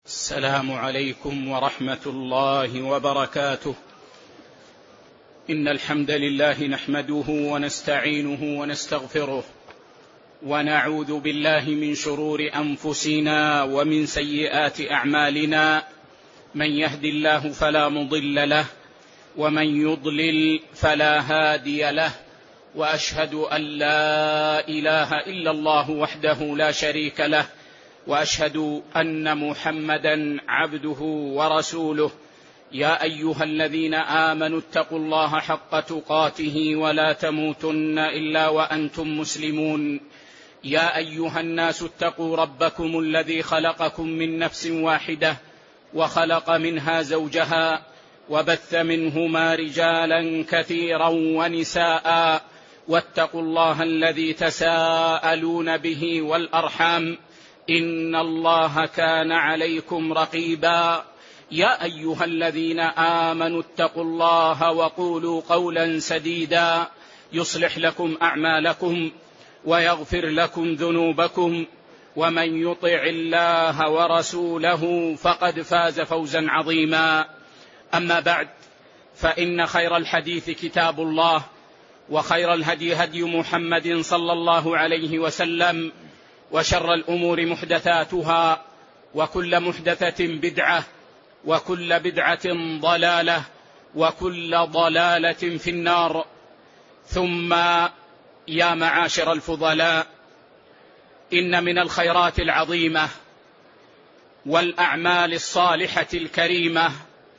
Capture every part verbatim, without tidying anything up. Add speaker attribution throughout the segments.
Speaker 1: السلام عليكم ورحمة الله وبركاته. إن الحمد لله نحمده ونستعينه ونستغفره، ونعوذ بالله من شرور أنفسنا ومن سيئات أعمالنا. من يهد الله فلا مضل له، ومن يضلل فلا هادي له، وأشهد أن لا إله إلا الله وحده لا شريك له، وأشهد أن محمدا عبده ورسوله. يا أيها الذين آمنوا اتقوا الله حق تقاته ولا تموتن إلا وأنتم مسلمون. يا أيها الناس اتقوا ربكم الذي خلقكم من نفس واحدة، وخلق منها زوجها، وبث منهما رجالا كثيرا ونساء، واتقوا الله الذي تساءلون به والأرحام، إن الله كان عليكم رقيبا. يا أيها الذين آمنوا اتقوا الله وقولوا قولا سديدا يصلح لكم أعمالكم ويغفر لكم ذنوبكم، ومن يطع الله ورسوله فقد فاز فوزا عظيما. أما بعد، فإن خير الحديث كتاب الله، وخير الهدي هدي محمد صلى الله عليه وسلم، وشر الأمور محدثاتها، وكل محدثة بدعة، وكل بدعة ضلالة، وكل ضلالة في النار. ثم يا معاشر الفضلاء، إن من الخيرات العظيمة والأعمال الصالحة الكريمة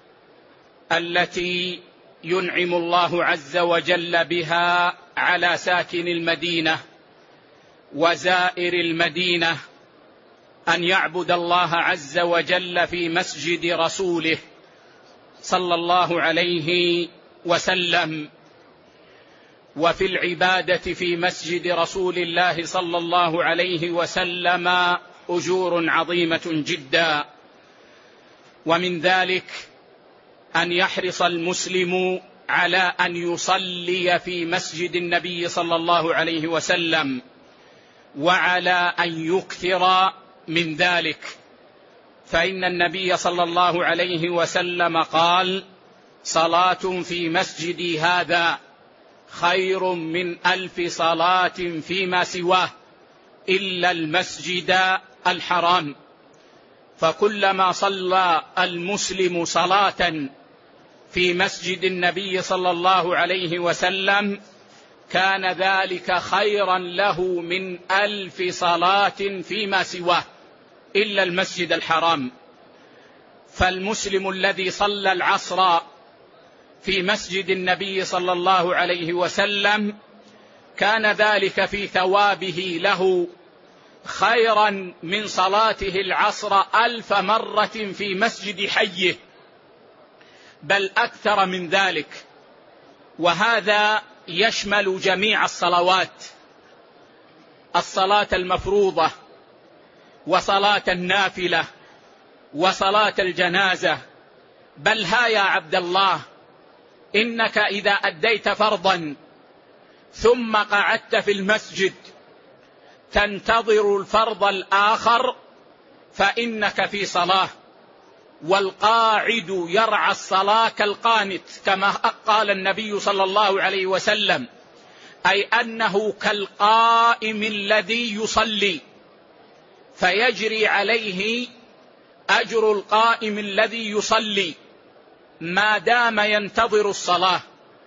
Speaker 1: التي ينعم الله عز وجل بها على ساكن المدينة وزائر المدينة أن يعبد الله عز وجل في مسجد رسوله صلى الله عليه وسلم. وفي العبادة في مسجد رسول الله صلى الله عليه وسلم أجور عظيمة جدا، ومن ذلك أن يحرص المسلم على أن يصلي في مسجد النبي صلى الله عليه وسلم، وعلى أن يكثر من ذلك، فإن النبي صلى الله عليه وسلم قال: صلاة في مسجدي هذا خير من ألف صلاة فيما سواه إلا المسجد الحرام. فكلما صلى المسلم صلاة في مسجد النبي صلى الله عليه وسلم كان ذلك خيرا له من ألف صلاة فيما سواه إلا المسجد الحرام. فالمسلم الذي صلى العصر في مسجد النبي صلى الله عليه وسلم كان ذلك في ثوابه له خيرا من صلاته العصر ألف مرة في مسجد حيه، بل أكثر من ذلك. وهذا يشمل جميع الصلوات، الصلاة المفروضة، وصلاة النافلة، وصلاة الجنازة. بل ها يا عبد الله، إنك إذا أديت فرضا ثم قعدت في المسجد تنتظر الفرض الآخر فإنك في صلاة. والقاعد يرعى الصلاة كالقانت، كما قال النبي صلى الله عليه وسلم، أي أنه كالقائم الذي يصلي، فيجري عليه أجر القائم الذي يصلي ما دام ينتظر الصلاة.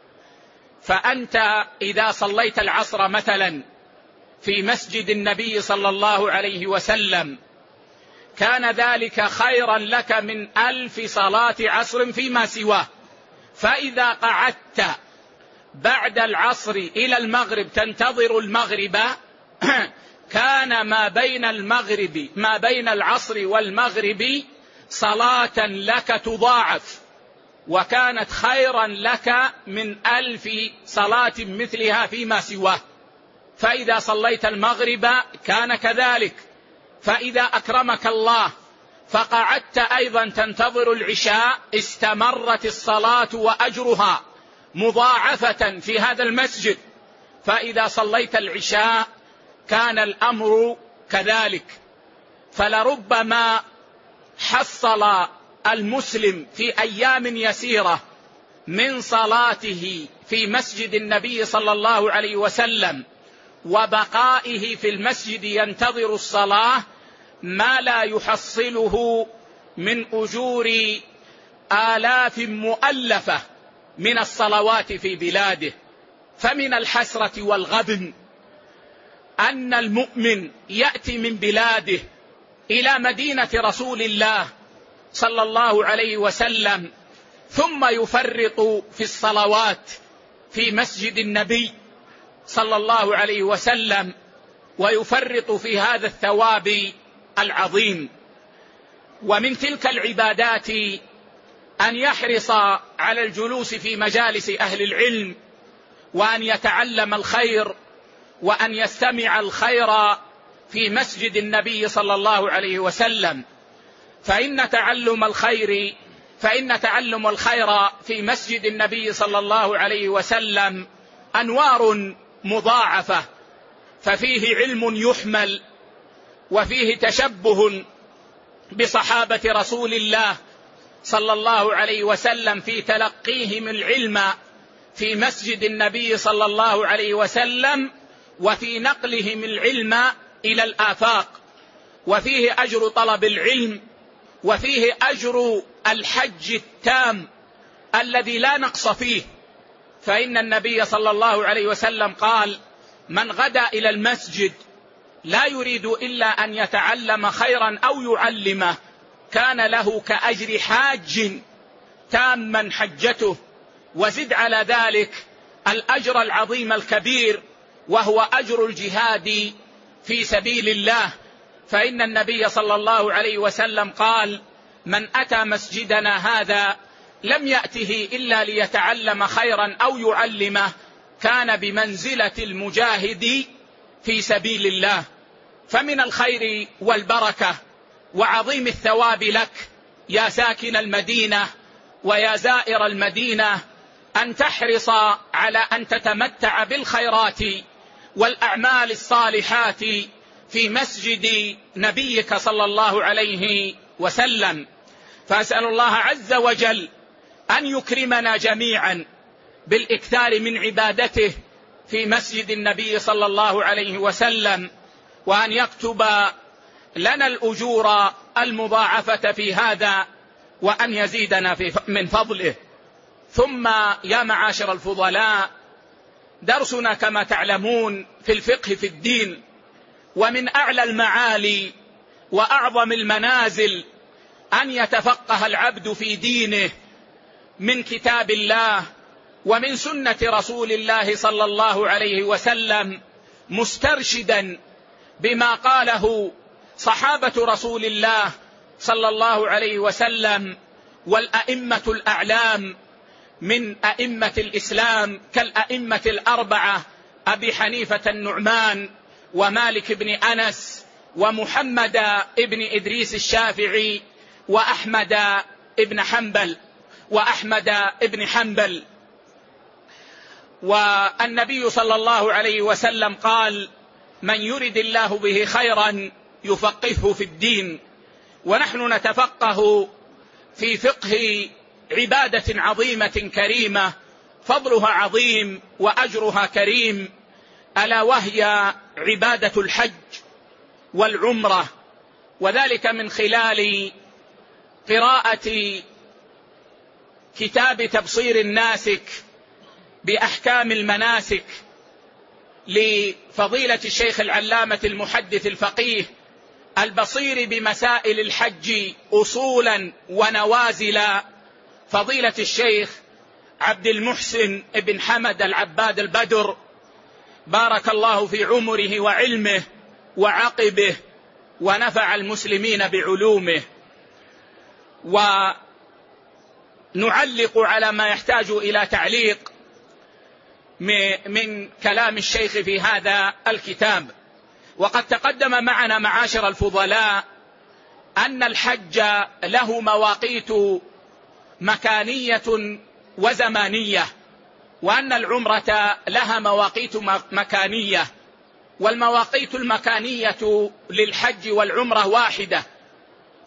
Speaker 1: فأنت إذا صليت العصر مثلا في مسجد النبي صلى الله عليه وسلم كان ذلك خيرا لك من ألف صلاة عصر فيما سواه. فإذا قعدت بعد العصر إلى المغرب تنتظر المغرب كان ما بين المغرب ما بين العصر والمغرب صلاة لك تضاعف، وكانت خيرا لك من ألف صلاة مثلها فيما سواه. فإذا صليت المغرب كان كذلك. فإذا أكرمك الله فقعدت أيضا تنتظر العشاء استمرت الصلاة وأجرها مضاعفة في هذا المسجد. فإذا صليت العشاء كان الأمر كذلك. فلربما حصل المسلم في أيام يسيرة من صلاته في مسجد النبي صلى الله عليه وسلم وبقائه في المسجد ينتظر الصلاة ما لا يحصله من أجور آلاف مؤلفة من الصلوات في بلاده. فمن الحسرة والغبن أن المؤمن يأتي من بلاده إلى مدينة رسول الله صلى الله عليه وسلم ثم يفرط في الصلوات في مسجد النبي صلى الله عليه وسلم ويفرط في هذا الثواب العظيم. ومن تلك العبادات أن يحرص على الجلوس في مجالس أهل العلم وأن يتعلم الخير وأن يستمع الخير في مسجد النبي صلى الله عليه وسلم، فإن تعلم الخير فإن تعلم الخير في مسجد النبي صلى الله عليه وسلم أنوار مضاعفة، ففيه علم يحمل وفيه تشبه بصحابة رسول الله صلى الله عليه وسلم في تلقيهم العلم في مسجد النبي صلى الله عليه وسلم وفي نقلهم العلم إلى الآفاق، وفيه أجر طلب العلم وفيه أجر الحج التام الذي لا نقص فيه. فإن النبي صلى الله عليه وسلم قال: من غدا إلى المسجد لا يريد إلا أن يتعلم خيرا أو يعلمه كان له كأجر حاج تاما حجته، وزد على ذلك الأجر العظيم الكبير وهو أجر الجهاد في سبيل الله. فإن النبي صلى الله عليه وسلم قال: من أتى مسجدنا هذا لم يأته إلا ليتعلم خيرا أو يعلمه كان بمنزلة المجاهد في سبيل الله. فمن الخير والبركة وعظيم الثواب لك يا ساكن المدينة ويا زائر المدينة أن تحرص على أن تتمتع بالخيرات والأعمال الصالحات في مسجد نبيك صلى الله عليه وسلم. فأسأل الله عز وجل أن يكرمنا جميعا بالإكثار من عبادته في مسجد النبي صلى الله عليه وسلم، وأن يكتب لنا الأجور المضاعفة في هذا وأن يزيدنا في من فضله. ثم يا معاشر الفضلاء، درسنا كما تعلمون في الفقه في الدين، ومن أعلى المعالي وأعظم المنازل أن يتفقه العبد في دينه من كتاب الله ومن سنة رسول الله صلى الله عليه وسلم، مسترشدا بما قاله صحابة رسول الله صلى الله عليه وسلم والأئمة الأعلام من أئمة الإسلام كالأئمة الأربعة أبي حنيفة النعمان ومالك بن أنس ومحمد ابن إدريس الشافعي وأحمد ابن حنبل وأحمد ابن حنبل. والنبي صلى الله عليه وسلم قال: من يرد الله به خيرا يفقهه في الدين. ونحن نتفقه في فقه عبادة عظيمة كريمة فضلها عظيم وأجرها كريم، ألا وهي عبادة الحج والعمرة، وذلك من خلال قراءة كتاب تبصير الناسك بأحكام المناسك لفضيلة الشيخ العلامة المحدث الفقيه البصير بمسائل الحج أصولا ونوازلا، فضيلة الشيخ عبد المحسن ابن حمد العباد البدر، بارك الله في عمره وعلمه وعقبه ونفع المسلمين بعلومه. ونعلق على ما يحتاج إلى تعليق من كلام الشيخ في هذا الكتاب. وقد تقدم معنا معاشر الفضلاء أن الحج له مواقيت مكانية وزمانية، وأن العمرة لها مواقيت مكانية، والمواقيت المكانية للحج والعمرة واحدة،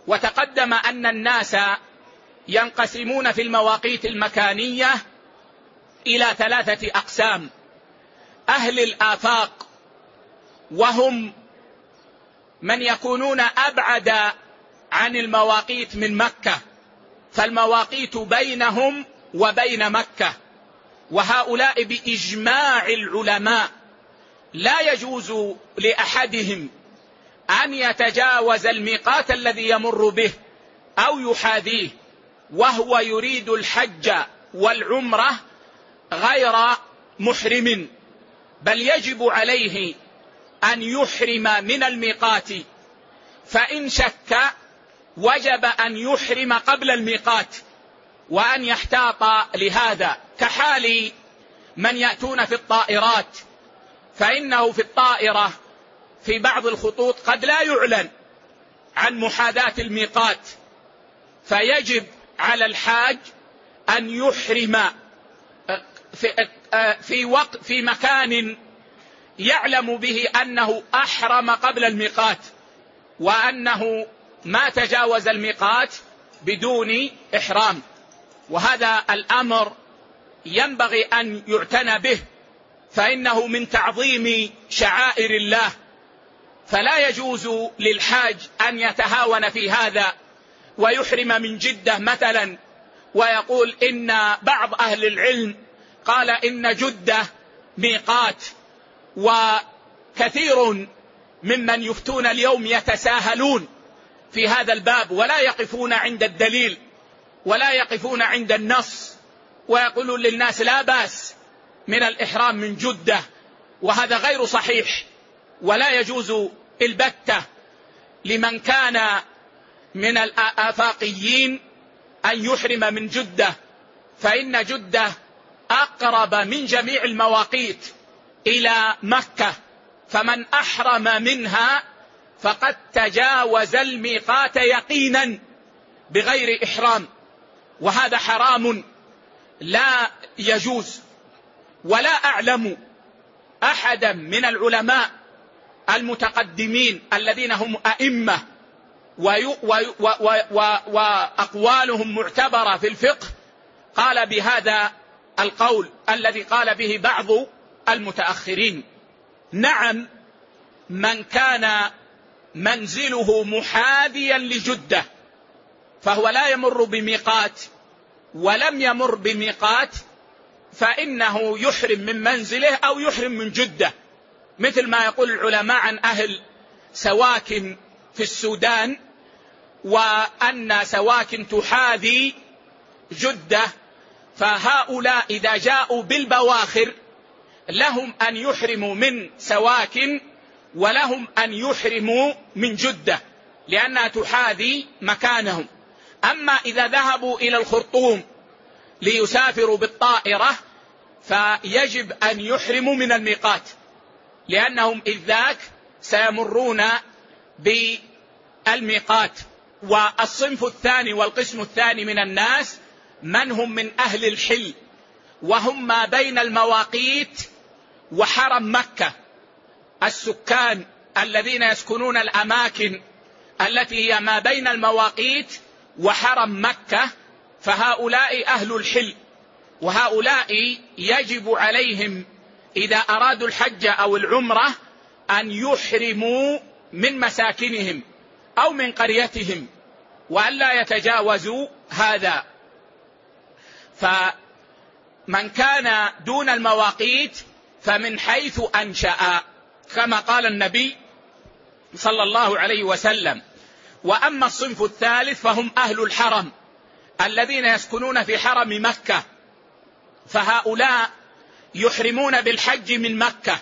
Speaker 1: وتقدم أن الناس ينقسمون في المواقيت المكانية إلى ثلاثة أقسام: أهل الآفاق، وهم من يكونون أبعد عن المواقيت من مكة، فالمواقيت بينهم وبين مكة، وهؤلاء بإجماع العلماء لا يجوز لأحدهم أن يتجاوز الميقات الذي يمر به أو يحاذيه وهو يريد الحج والعمرة غير محرم، بل يجب عليه أن يحرم من الميقات، فإن شك وجب أن يحرم قبل الميقات وأن يحتاط لهذا، كحال من يأتون في الطائرات، فإنه في الطائرة في بعض الخطوط قد لا يعلن عن محاذاة الميقات، فيجب على الحاج أن يحرم في, في, وقت في مكان يعلم به أنه أحرم قبل الميقات، وأنه ما تجاوز الميقات بدون إحرام. وهذا الأمر ينبغي أن يعتنى به، فإنه من تعظيم شعائر الله، فلا يجوز للحاج أن يتهاون في هذا ويحرم من جدة مثلا، ويقول إن بعض أهل العلم قال إن جدة ميقات، وكثير ممن يفتون اليوم يتساهلون في هذا الباب ولا يقفون عند الدليل ولا يقفون عند النص، ويقولون للناس لا بأس من الإحرام من جدة، وهذا غير صحيح، ولا يجوز البتة لمن كان من الآفاقيين أن يحرم من جدة، فإن جدة أقرب من جميع المواقيت إلى مكة، فمن أحرم منها فقد تجاوز الميقات يقينا بغير إحرام، وهذا حرام لا يجوز. ولا أعلم أحدا من العلماء المتقدمين الذين هم أئمة وأقوالهم معتبرة في الفقه قال بهذا القول الذي قال به بعض المتأخرين. نعم، من كان منزله محاذيا لجدة فهو لا يمر بميقات ولم يمر بميقات، فإنه يحرم من منزله أو يحرم من جدة، مثل ما يقول العلماء عن أهل سواكن في السودان، وأن سواكن تحاذي جدة، فهؤلاء إذا جاءوا بالبواخر لهم أن يحرموا من سواكن ولهم أن يحرموا من جدة لأنها تحاذي مكانهم. أما إذا ذهبوا إلى الخرطوم ليسافروا بالطائرة فيجب أن يحرموا من الميقات، لأنهم إذ ذاك سيمرون بالميقات. والصنف الثاني والقسم الثاني من الناس من هم من أهل الحل، وهم ما بين المواقيت وحرم مكة، السكان الذين يسكنون الأماكن التي هي ما بين المواقيت وحرم مكة، فهؤلاء أهل الحل، وهؤلاء يجب عليهم إذا أرادوا الحج أو العمرة أن يحرموا من مساكنهم أو من قريتهم وأن لا يتجاوزوا هذا. فمن كان دون المواقيت فمن حيث أنشأ، كما قال النبي صلى الله عليه وسلم. وأما الصنف الثالث فهم أهل الحرم الذين يسكنون في حرم مكة، فهؤلاء يحرمون بالحج من مكة،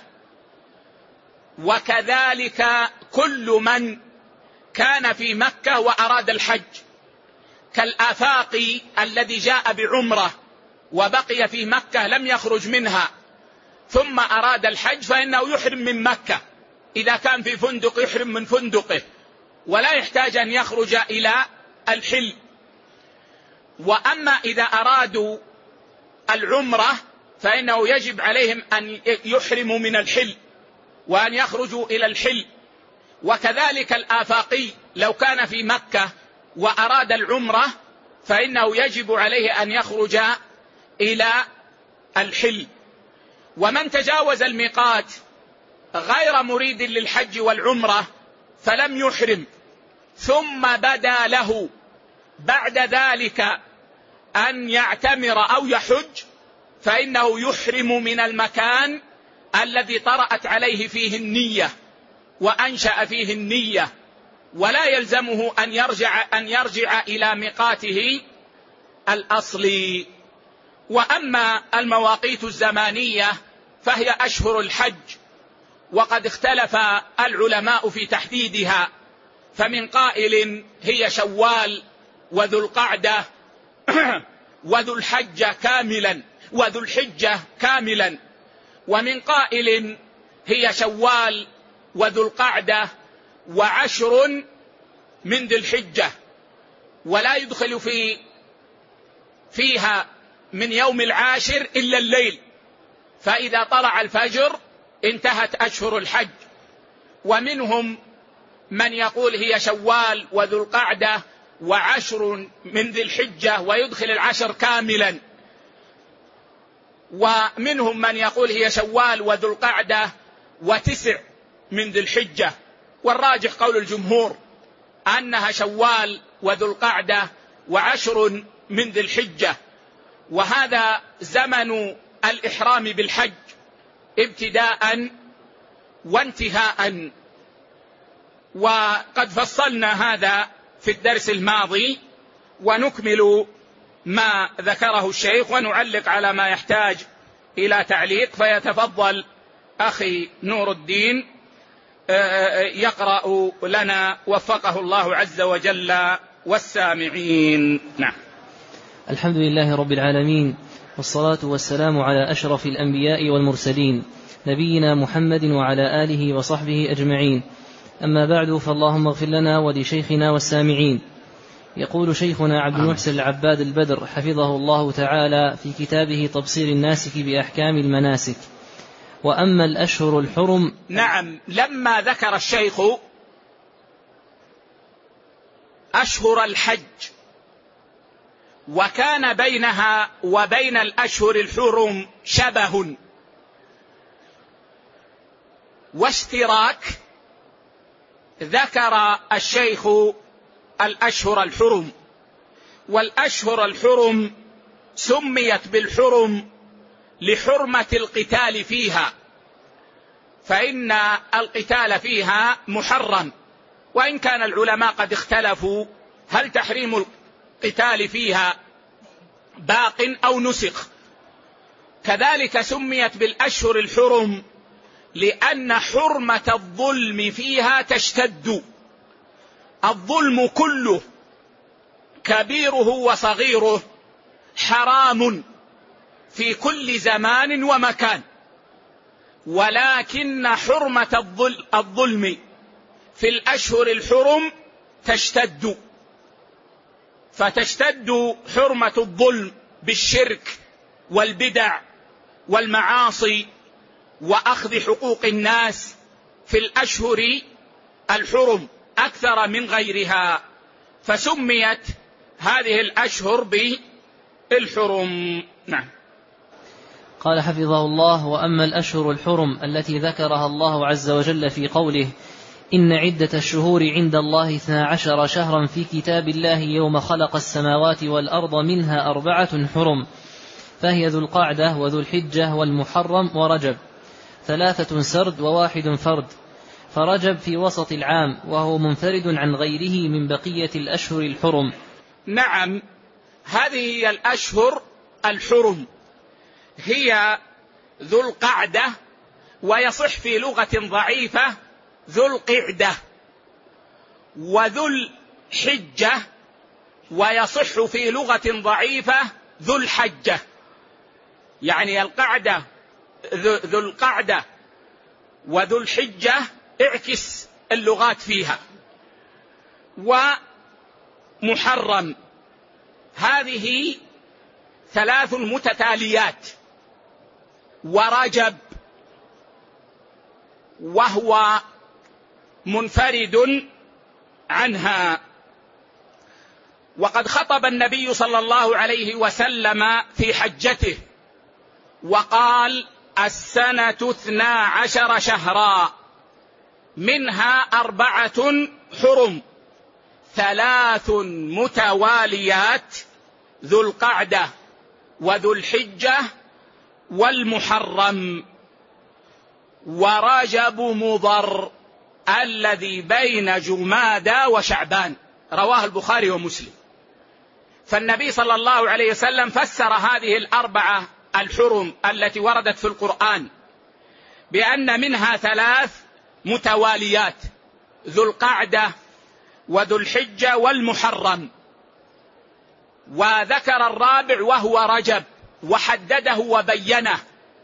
Speaker 1: وكذلك كل من كان في مكة وأراد الحج، كالآفاقي الذي جاء بعمرة وبقي في مكة لم يخرج منها ثم أراد الحج، فإنه يحرم من مكة، إذا كان في فندق يحرم من فندقه ولا يحتاج أن يخرج إلى الحل. وأما إذا أرادوا العمرة فإنه يجب عليهم أن يحرموا من الحل وأن يخرجوا إلى الحل. وكذلك الآفاقي لو كان في مكة وأراد العمرة فإنه يجب عليه أن يخرج إلى الحل. ومن تجاوز الميقات غير مريد للحج والعمرة فلم يحرم ثم بدا له بعد ذلك أن يعتمر أو يحج فإنه يحرم من المكان الذي طرأت عليه فيه النية وأنشأ فيه النية، ولا يلزمه أن يرجع, أن يرجع إلى ميقاته الأصلي. وأما المواقيت الزمانية فهي أشهر الحج، وقد اختلف العلماء في تحديدها، فمن قائل هي شوال وذو القعدة وذو الحجة كاملا وذو الحجة كاملا، ومن قائل هي شوال وذو القعدة وعشر من ذي الحجة، ولا يدخل في فيها من يوم العاشر إلا الليل، فإذا طلع الفجر انتهت أشهر الحج. ومنهم من يقول هي شوال وذو القعدة وعشر من ذي الحجة ويدخل العشر كاملا، ومنهم من يقول هي شوال وذو القعدة وتسع من ذي الحجة، والراجح قول الجمهور أنها شوال وذو القعدة وعشر من ذي الحجة. وهذا زمن الإحرام بالحج ابتداء وانتهاء، وقد فصلنا هذا في الدرس الماضي، ونكمل ما ذكره الشيخ ونعلق على ما يحتاج إلى تعليق. فيتفضل أخي نور الدين يقرأ لنا وفقه الله عز وجل والسامعين. نعم.
Speaker 2: الحمد لله رب العالمين، والصلاة والسلام على أشرف الأنبياء والمرسلين نبينا محمد وعلى آله وصحبه أجمعين، أما بعد، فاللهم اغفر لنا ولشيخنا والسامعين. يقول شيخنا عبد المحسن العباد البدر حفظه الله تعالى في كتابه تبصير الناسك بأحكام المناسك: وأما الأشهر الحرم.
Speaker 1: نعم، لما ذكر الشيخ أشهر الحج وكان بينها وبين الأشهر الحرم شبه واشتراك، ذكر الشيخ الأشهر الحرم. والأشهر الحرم سميت بالحرم لحرمة القتال فيها، فإن القتال فيها محرم، وإن كان العلماء قد اختلفوا هل تحريم القتال فيها باق أو نسخ. كذلك سميت بالأشهر الحرم لأن حرمة الظلم فيها تشتد. الظلم كله كبيره وصغيره حرام في كل زمان ومكان، ولكن حرمة الظلم في الأشهر الحرم تشتد، فتشتد حرمة الظلم بالشرك والبدع والمعاصي وأخذ حقوق الناس في الأشهر الحرم أكثر من غيرها، فسميت هذه الأشهر بالحرم. نعم.
Speaker 2: قال حفظه الله: وأما الأشهر الحرم التي ذكرها الله عز وجل في قوله: إن عدة الشهور عند الله اثنا عشر شهرا في كتاب الله يوم خلق السماوات والأرض منها أربعة حرم، فهي ذو القعدة وذو الحجة والمحرم ورجب، ثلاثة سرد وواحد فرد، فرجب في وسط العام وهو منفرد عن غيره من بقية الأشهر الحرم.
Speaker 1: نعم، هذه هي الأشهر الحرم، هي ذو القعدة، ويصح في لغة ضعيفة ذو القعدة، وذو الحجة، ويصح في لغة ضعيفة ذو الحجة. يعني القعدة ذو القعدة وذو الحجة اعكس اللغات فيها. ومحرم، هذه ثلاث متتاليات. ورجب وهو منفرد عنها. وقد خطب النبي صلى الله عليه وسلم في حجته وقال: السنة اثنا عشر شهرا منها أربعة حرم، ثلاث متواليات، ذو القعدة وذو الحجة والمحرم ورجب مضر الذي بين جمادى وشعبان. رواه البخاري ومسلم. فالنبي صلى الله عليه وسلم فسر هذه الأربعة الحرم التي وردت في القرآن بأن منها ثلاث متواليات: ذو القعدة وذو الحجة والمحرم، وذكر الرابع وهو رجب وحدده وبينه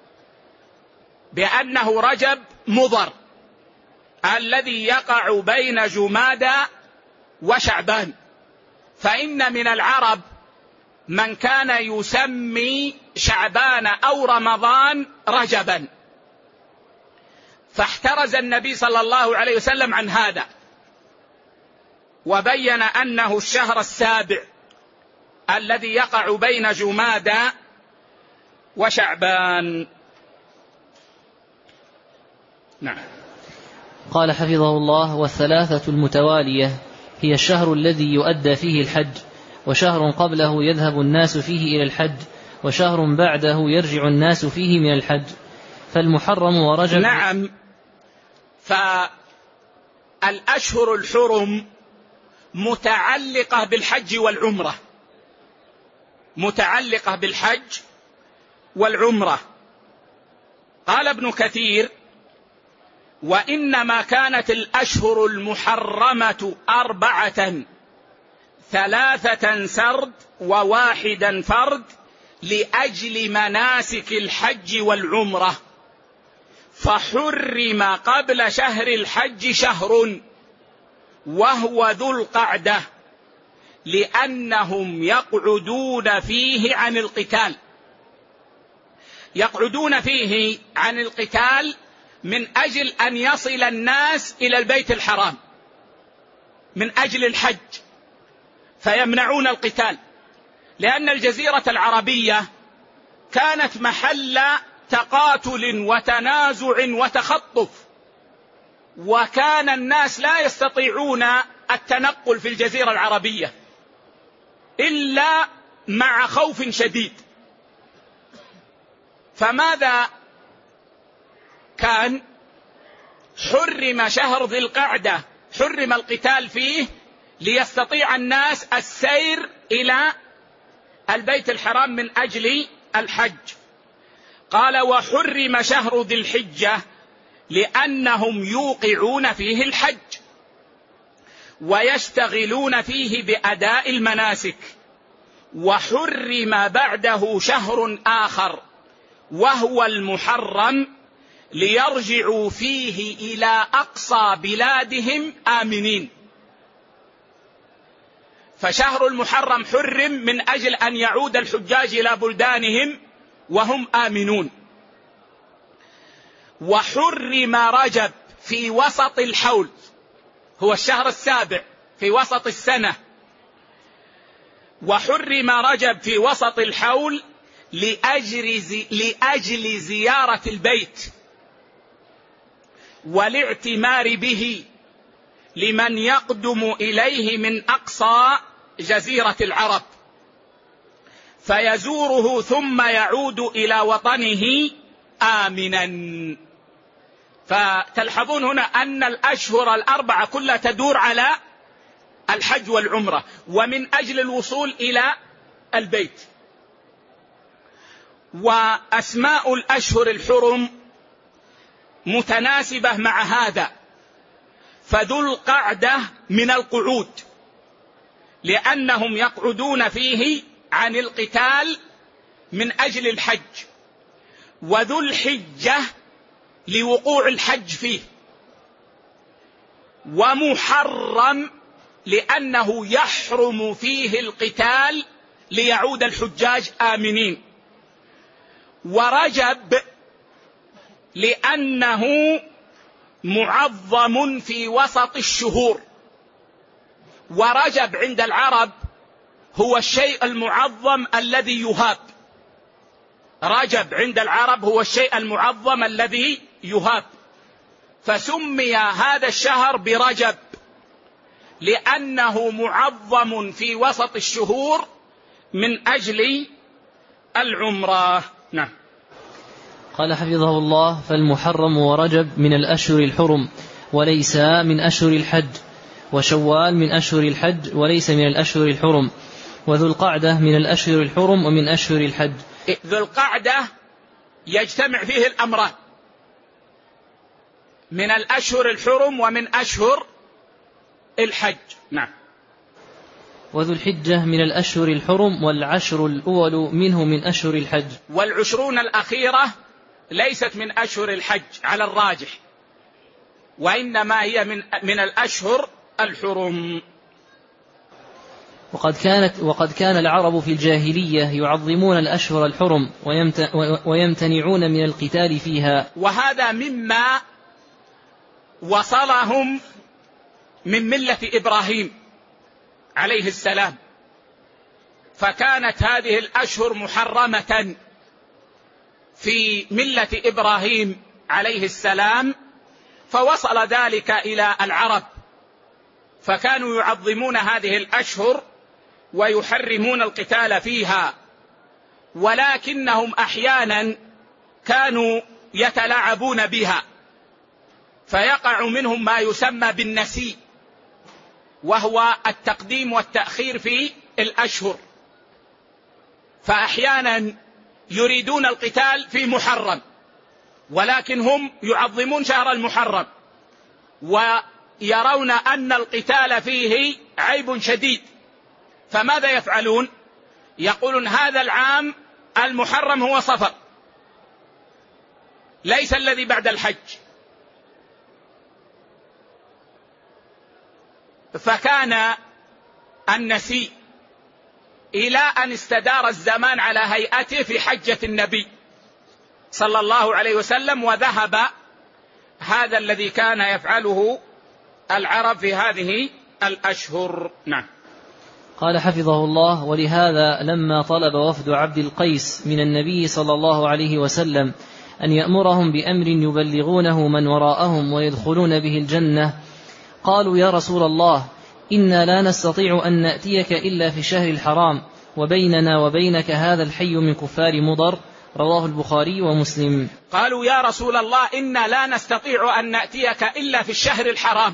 Speaker 1: بأنه رجب مضر الذي يقع بين جمادى وشعبان. فإن من العرب من كان يسمي شعبان أو رمضان رجبا، فاحترز النبي صلى الله عليه وسلم عن هذا وبين أنه الشهر السابع الذي يقع بين جمادى وشعبان. نعم.
Speaker 2: قال حفظه الله: والثلاثة المتوالية هي الشهر الذي يؤدى فيه الحج، وشهر قبله يذهب الناس فيه إلى الحج، وشهر بعده يرجع الناس فيه من الحج، فالمحرم ورجب.
Speaker 1: نعم. فالأشهر الحرم متعلقة بالحج والعمرة، متعلقة بالحج والعمرة. قال ابن كثير: وإنما كانت الأشهر المحرمة أربعة، ثلاثة سرد وواحدا فرد، لأجل مناسك الحج والعمرة، فحرم قبل شهر الحج شهر وهو ذو القعدة، لأنهم يقعدون فيه عن القتال، يقعدون فيه عن القتال من أجل أن يصل الناس إلى البيت الحرام من أجل الحج، فيمنعون القتال، لأن الجزيرة العربية كانت محل تقاتل وتنازع وتخطف، وكان الناس لا يستطيعون التنقل في الجزيرة العربية إلا مع خوف شديد. فماذا كان؟ حرم شهر ذي القعدة، حرم القتال فيه ليستطيع الناس السير إلى البيت الحرام من أجل الحج. قال: وحرم شهر ذي الحجة لأنهم يوقعون فيه الحج ويشتغلون فيه بأداء المناسك. وحرم بعده شهر آخر وهو المحرم ليرجعوا فيه إلى أقصى بلادهم آمنين. فشهر المحرم حرم من أجل أن يعود الحجاج إلى بلدانهم وهم آمنون. وحرم رجب في وسط الحول، هو الشهر السابع في وسط السنة، وحرم رجب في وسط الحول لأجل, لأجل زيارة البيت والاعتمار به لمن يقدم إليه من أقصى جزيرة العرب، فيزوره ثم يعود إلى وطنه آمنا. فتلحظون هنا أن الأشهر الأربعة كلها تدور على الحج والعمرة ومن أجل الوصول إلى البيت. وأسماء الأشهر الحرم متناسبة مع هذا. فذو القعدة من القعود لأنهم يقعدون فيه عن القتال من أجل الحج، وذو الحجة لوقوع الحج فيه، ومحرم لأنه يحرم فيه القتال ليعود الحجاج آمنين، ورجب لأنه معظم في وسط الشهور. ورجب عند العرب هو الشيء المعظم الذي يهاب. رجب عند العرب هو الشيء المعظم الذي يهاب، فسمي هذا الشهر برجب لأنه معظم في وسط الشهور من أجل العمرة. نعم.
Speaker 2: قال حفظه الله: فالمحرم ورجب من الأشهر الحرم وليس من أشهر الحج، وشوال من أشهر الحج وليس من الأشهر الحرم، وذو القعدة من الأشهر الحرم ومن أشهر الحج.
Speaker 1: ذو القعدة يجتمع فيه الأمران، من الأشهر الحرم ومن أشهر الحج. نعم.
Speaker 2: وذو الحجة من الأشهر الحرم والعشر الأول منه من أشهر الحج.
Speaker 1: والعشرون الأخيرة ليست من أشهر الحج على الراجح، وإنما هي من من الأشهر الحرم.
Speaker 2: وقد كانت وقد كان العرب في الجاهلية يعظمون الأشهر الحرم ويمتنعون من القتال فيها،
Speaker 1: وهذا مما وصلهم من ملة إبراهيم عليه السلام، فكانت هذه الأشهر محرمة في ملة إبراهيم عليه السلام، فوصل ذلك إلى العرب، فكانوا يعظمون هذه الأشهر ويحرمون القتال فيها، ولكنهم أحيانا كانوا يتلاعبون بها، فيقع منهم ما يسمى بالنسيء، وهو التقديم والتأخير في الأشهر. فأحيانا يريدون القتال في محرم، ولكن هم يعظمون شهر المحرم ويرون أن القتال فيه عيب شديد، فماذا يفعلون؟ يقولون هذا العام المحرم هو صفر، ليس الذي بعد الحج. فكان النسيء إلى أن استدار الزمان على هيئته في حجة النبي صلى الله عليه وسلم، وذهب هذا الذي كان يفعله العرب في هذه الأشهر. نعم.
Speaker 2: قال حفظه الله: ولهذا لما طلب وفد عبد القيس من النبي صلى الله عليه وسلم أن يأمرهم بأمر يبلغونه من وراءهم ويدخلون به الجنة، قالوا: يا رسول الله، إنا لا نستطيع أن نأتيك إلا في شهر الحرام، وبيننا وبينك هذا الحي من كفار مضر. رواه البخاري ومسلم.
Speaker 1: قالوا: يا رسول الله، إنا لا نستطيع أن نأتيك إلا في الشهر الحرام.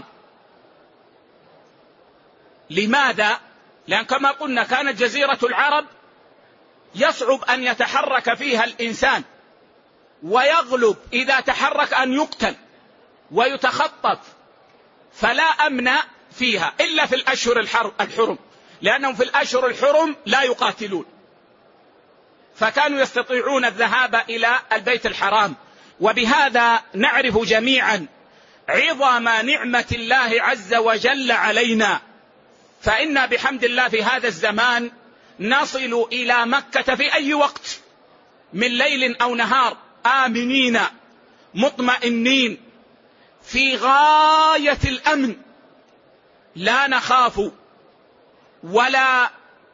Speaker 1: لماذا؟ لأن كما قلنا كانت جزيرة العرب يصعب أن يتحرك فيها الإنسان، ويغلب إذا تحرك أن يقتل ويتخطف، فلا أمن فيها إلا في الأشهر الحرم، لأنهم في الأشهر الحرم لا يقاتلون، فكانوا يستطيعون الذهاب إلى البيت الحرام. وبهذا نعرف جميعا عظم نعمة الله عز وجل علينا، فإنا بحمد الله في هذا الزمان نصل إلى مكة في أي وقت من ليل أو نهار آمنين مطمئنين في غاية الأمن، لا نخاف ولا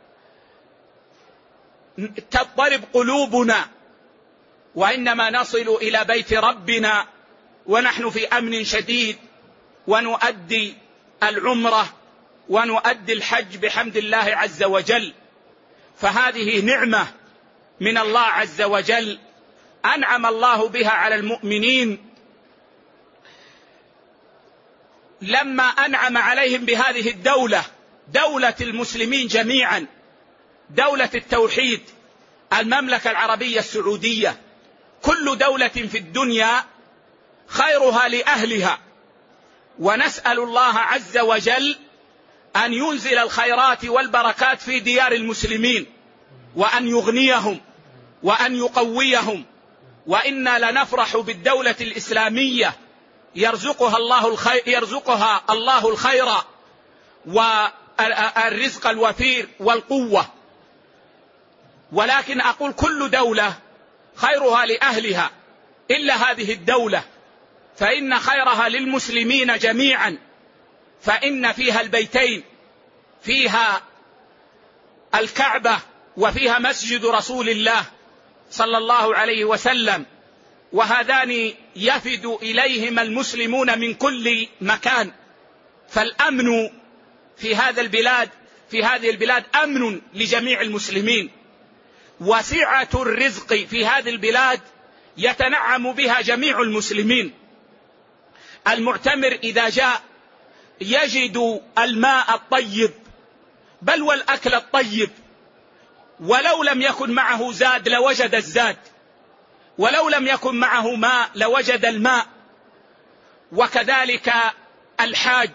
Speaker 1: تضطرب قلوبنا، وإنما نصل إلى بيت ربنا ونحن في أمن شديد، ونؤدي العمرة ونؤدي الحج بحمد الله عز وجل. فهذه نعمة من الله عز وجل أنعم الله بها على المؤمنين لما أنعم عليهم بهذه الدولة، دولة المسلمين جميعا، دولة التوحيد، المملكة العربية السعودية. كل دولة في الدنيا خيرها لأهلها، ونسأل الله عز وجل أن ينزل الخيرات والبركات في ديار المسلمين، وأن يغنيهم وأن يقويهم. وإنا لنفرح بالدولة الإسلامية يرزقها الله الخير، يرزقها الله الخير والرزق الوفير والقوة. ولكن أقول كل دولة خيرها لأهلها إلا هذه الدولة، فإن خيرها للمسلمين جميعا، فإن فيها البيتين، فيها الكعبة وفيها مسجد رسول الله صلى الله عليه وسلم، وهذان يفد إليهما المسلمون من كل مكان، فالأمن في هذا البلاد في هذه البلاد أمن لجميع المسلمين، وسعة الرزق في هذه البلاد يتنعم بها جميع المسلمين. المعتمر إذا جاء يجد الماء الطيب بل والأكل الطيب، ولو لم يكن معه زاد لوجد الزاد، ولو لم يكن معه ماء لوجد الماء. وكذلك الحاج،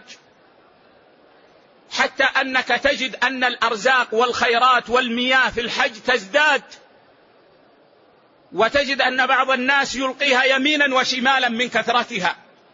Speaker 1: حتى أنك تجد أن الأرزاق والخيرات والمياه في الحج تزداد، وتجد أن بعض الناس يلقيها يمينا وشمالا من كثرتها،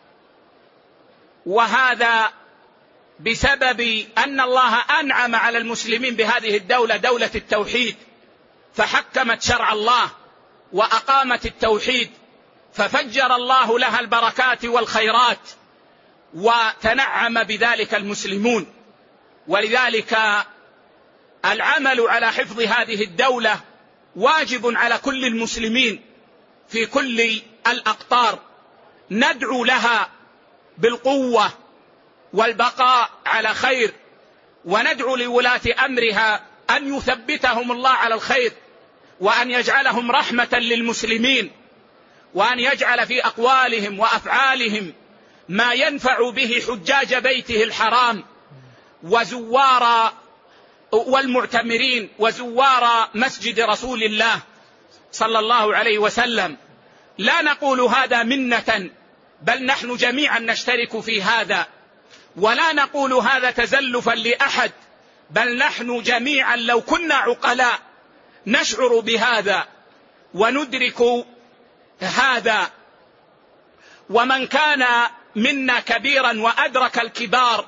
Speaker 1: وهذا بسبب أن الله أنعم على المسلمين بهذه الدولة، دولة التوحيد، فحكمت شرع الله وأقامت التوحيد، ففجر الله لها البركات والخيرات، وتنعم بذلك المسلمون. ولذلك العمل على حفظ هذه الدولة واجب على كل المسلمين في كل الأقطار، ندعو لها بالقوة والبقاء على خير، وندعو لولاة أمرها أن يثبتهم الله على الخير، وأن يجعلهم رحمة للمسلمين، وأن يجعل في أقوالهم وأفعالهم ما ينفع به حجاج بيته الحرام وزوار والمعتمرين وزوار مسجد رسول الله صلى الله عليه وسلم. لا نقول هذا منة، بل نحن جميعا نشترك في هذا، ولا نقول هذا تزلفا لأحد، بل نحن جميعا لو كنا عقلاء نشعر بهذا وندرك هذا. ومن كان منا كبيرا وأدرك الكبار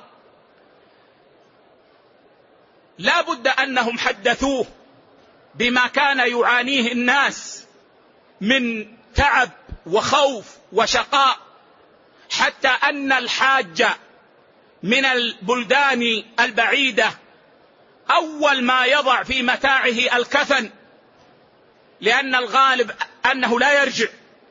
Speaker 1: لا بد أنهم حدثوه بما كان يعانيه الناس من تعب وخوف وشقاء، حتى أن الحاج من البلدان البعيدة أول ما يضع في متاعه الكفن، لأن الغالب أنه لا يرجع،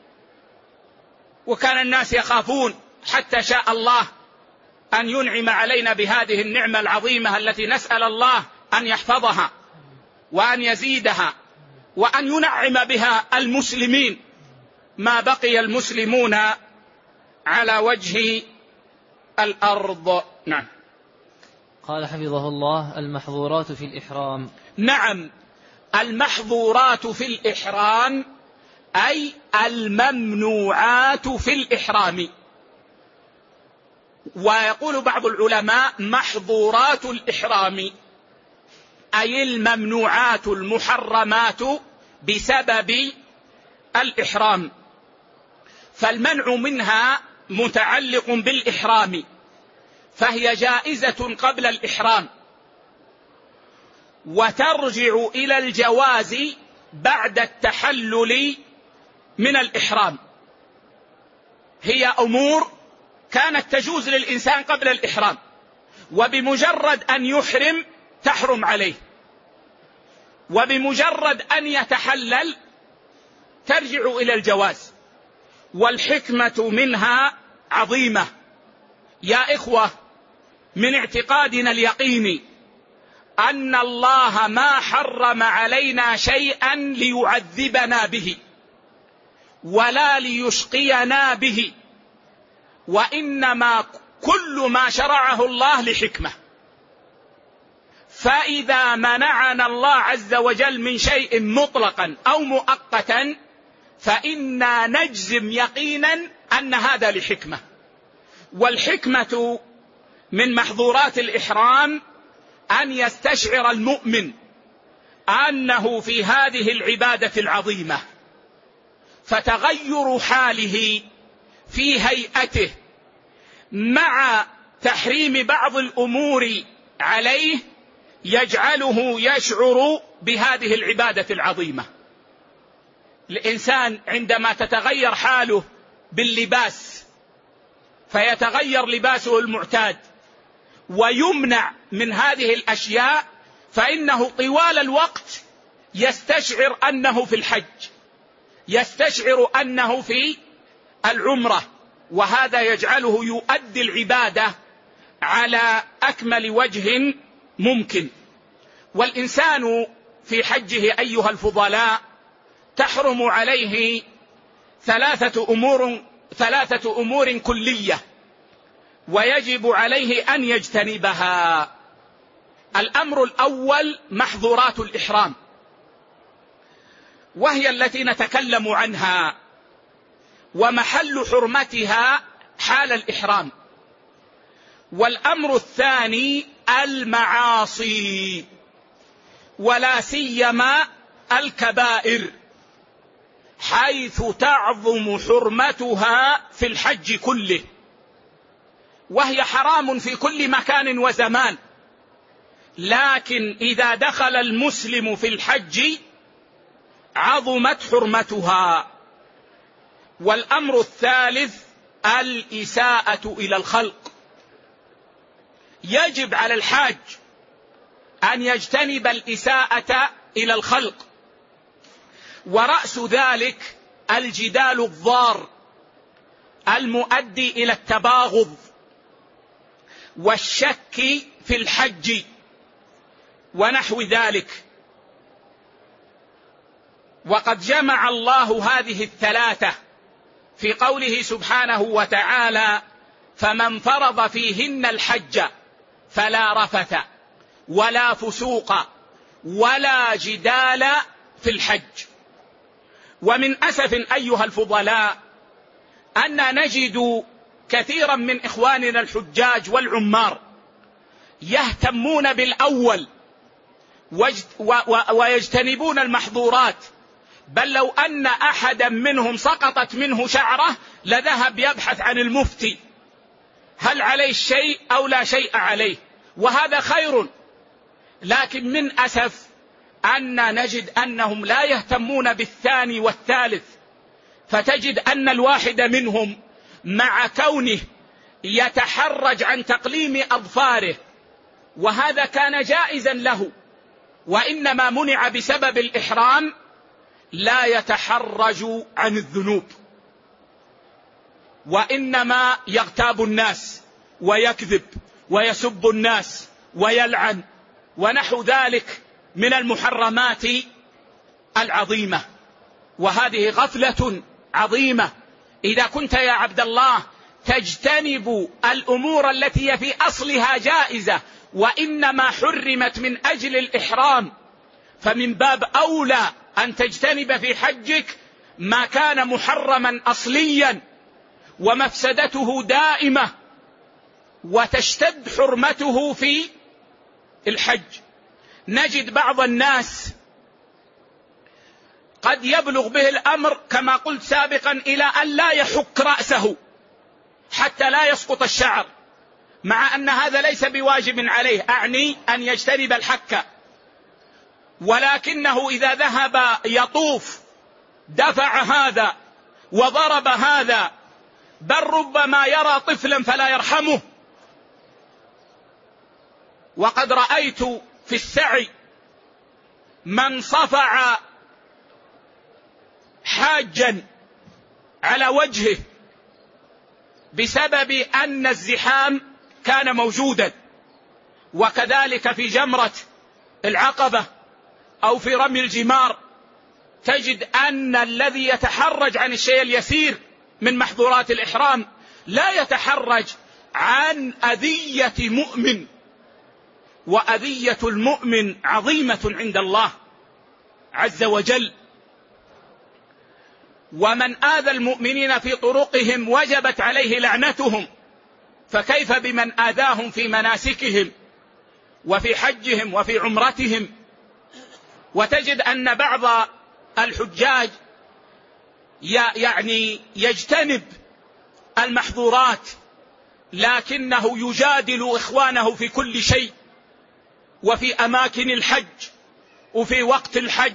Speaker 1: وكان الناس يخافون، حتى شاء الله أن ينعم علينا بهذه النعمة العظيمة التي نسأل الله أن يحفظها وأن يزيدها وأن ينعم بها المسلمين ما بقي المسلمون على وجه الأرض. نعم.
Speaker 2: قال حفظه الله: المحظورات في الإحرام.
Speaker 1: نعم، المحظورات في الإحرام أي الممنوعات في الإحرام. ويقول بعض العلماء محظورات الإحرام أي الممنوعات المحرمات بسبب الإحرام، فالمنع منها متعلق بالإحرام، فهي جائزة قبل الإحرام، وترجع إلى الجواز بعد التحلل من الإحرام. هي أمور كانت تجوز للإنسان قبل الإحرام، وبمجرد أن يحرم تحرم عليه، وبمجرد أن يتحلل ترجع إلى الجواز. والحكمة منها عظيمة يا إخوة. من اعتقادنا اليقيني أن الله ما حرم علينا شيئا ليعذبنا به ولا ليشقينا به، وإنما كل ما شرعه الله لحكمة. فإذا منعنا الله عز وجل من شيء مطلقا أو مؤقتا فإنا نجزم يقينا أن هذا لحكمة. والحكمة من محظورات الإحرام أن يستشعر المؤمن أنه في هذه العبادة العظيمة، فتغير حاله في هيئته مع تحريم بعض الأمور عليه يجعله يشعر بهذه العبادة العظيمة. الإنسان عندما تتغير حاله باللباس فيتغير لباسه المعتاد ويمنع من هذه الأشياء، فإنه طوال الوقت يستشعر أنه في الحج، يستشعر أنه في العمرة، وهذا يجعله يؤدي العبادة على أكمل وجه ممكن. والإنسان في حجه أيها الفضلاء تحرم عليه ثلاثة أمور ثلاثة أمور كلية ويجب عليه أن يجتنبها. الأمر الأول محظورات الإحرام، وهي التي نتكلم عنها، ومحل حرمتها حال الإحرام. والأمر الثاني المعاصي، ولا سيما الكبائر، حيث تعظم حرمتها في الحج كله، وهي حرام في كل مكان وزمان، لكن إذا دخل المسلم في الحج عظمت حرمتها. والأمر الثالث الإساءة إلى الخلق، يجب على الحاج أن يجتنب الإساءة إلى الخلق، ورأس ذلك الجدال الضار المؤدي إلى التباغض والشك في الحج ونحو ذلك. وقد جمع الله هذه الثلاثة في قوله سبحانه وتعالى: فمن فرض فيهن الحج فلا رفث ولا فسوق ولا جدال في الحج. ومن أسف أيها الفضلاء أن نجد كثيرا من إخواننا الحجاج والعمار يهتمون بالأول ويجتنبون المحظورات، بل لو أن أحدا منهم سقطت منه شعرة لذهب يبحث عن المفتي هل عليه شيء أو لا شيء عليه، وهذا خير. لكن من أسف أن نجد أنهم لا يهتمون بالثاني والثالث، فتجد أن الواحد منهم مع كونه يتحرج عن تقليم أظفاره، وهذا كان جائزا له، وإنما منع بسبب الإحرام، لا يتحرج عن الذنوب، وإنما يغتاب الناس ويكذب ويسب الناس ويلعن ونحو ذلك من المحرمات العظيمة. وهذه غفلة عظيمة. إذا كنت يا عبد الله تجتنب الأمور التي هي في أصلها جائزة وإنما حرمت من أجل الإحرام، فمن باب أولى أن تجتنب في حجك ما كان محرما أصليا ومفسدته دائمة وتشتد حرمته في الحج. نجد بعض الناس قد يبلغ به الأمر كما قلت سابقا إلى أن لا يحك رأسه حتى لا يسقط الشعر، مع أن هذا ليس بواجب عليه، أعني أن يجتنب الحك، ولكنه إذا ذهب يطوف دفع هذا وضرب هذا، بل ربما يرى طفلا فلا يرحمه. وقد رأيت في السعي من صفع حاجا على وجهه بسبب أن الزحام كان موجودا، وكذلك في جمرة العقبة أو في رمي الجمار تجد أن الذي يتحرج عن الشيء اليسير من محظورات الإحرام لا يتحرج عن أذية مؤمن، وأذية المؤمن عظيمة عند الله عز وجل. ومن آذى المؤمنين في طرقهم وجبت عليه لعنتهم، فكيف بمن آذاهم في مناسكهم وفي حجهم وفي عمرتهم. وتجد أن بعض الحجاج يعني يجتنب المحظورات لكنه يجادل إخوانه في كل شيء، وفي أماكن الحج وفي وقت الحج،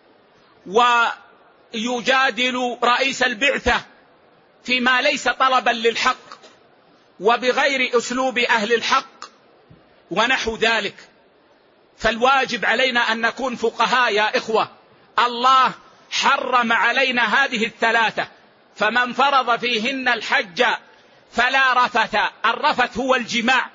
Speaker 1: ويجادل رئيس البعثة فيما ليس طلبا للحق وبغير أسلوب أهل الحق ونحو ذلك. فالواجب علينا أن نكون فقهاء يا إخوة. الله حرم علينا هذه الثلاثة، فمن فرض فيهن الحج فلا رفث. الرفث هو الجماع،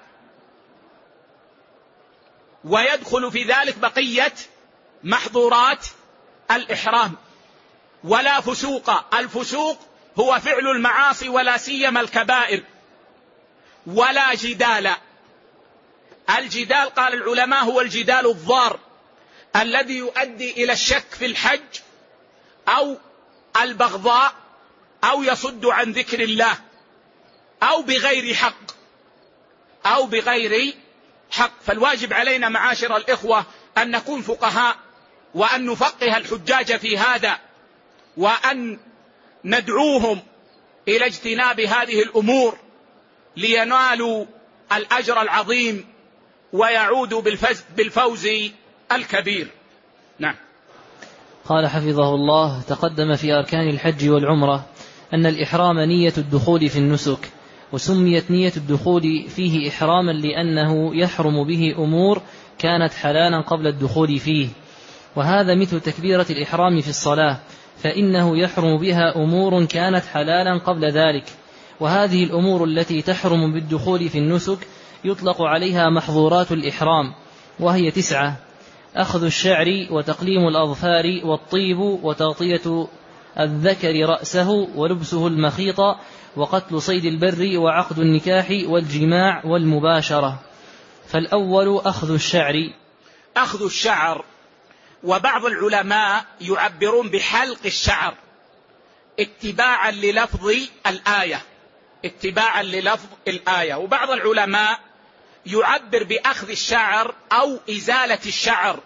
Speaker 1: ويدخل في ذلك بقية محظورات الإحرام. ولا فسوق، الفسوق هو فعل المعاصي ولا سيما الكبائر. ولا جدال، الجدال قال العلماء هو الجدال الضار الذي يؤدي إلى الشك في الحج أو البغضاء أو يصد عن ذكر الله أو بغير حق أو بغير حق. فالواجب علينا معاشر الإخوة أن نكون فقهاء، وأن نفقه الحجاج في هذا، وأن ندعوهم إلى اجتناب هذه الأمور لينالوا الأجر العظيم ويعودوا بالفوز الكبير. نعم.
Speaker 2: قال حفظه الله: تقدم في أركان الحج والعمرة أن الإحرام نية الدخول في النسك، وسميت نية الدخول فيه إحراما لأنه يحرم به أمور كانت حلالا قبل الدخول فيه، وهذا مثل تكبيرة الإحرام في الصلاة، فإنه يحرم بها أمور كانت حلالا قبل ذلك. وهذه الأمور التي تحرم بالدخول في النسك يطلق عليها محظورات الإحرام، وهي تسعة: أخذ الشعر، وتقليم الأظفار، والطيب، وتغطية الذكر رأسه، ولبسه المخيط، وقتل صيد البر، وعقد النكاح، والجماع، والمباشرة. فالأول أخذ الشعر.
Speaker 1: أخذ الشعر، وبعض العلماء يعبرون بحلق الشعر اتباعا للفظ الآية، اتباعا للفظ الآية. وبعض العلماء يعبر بأخذ الشعر أو إزالة الشعر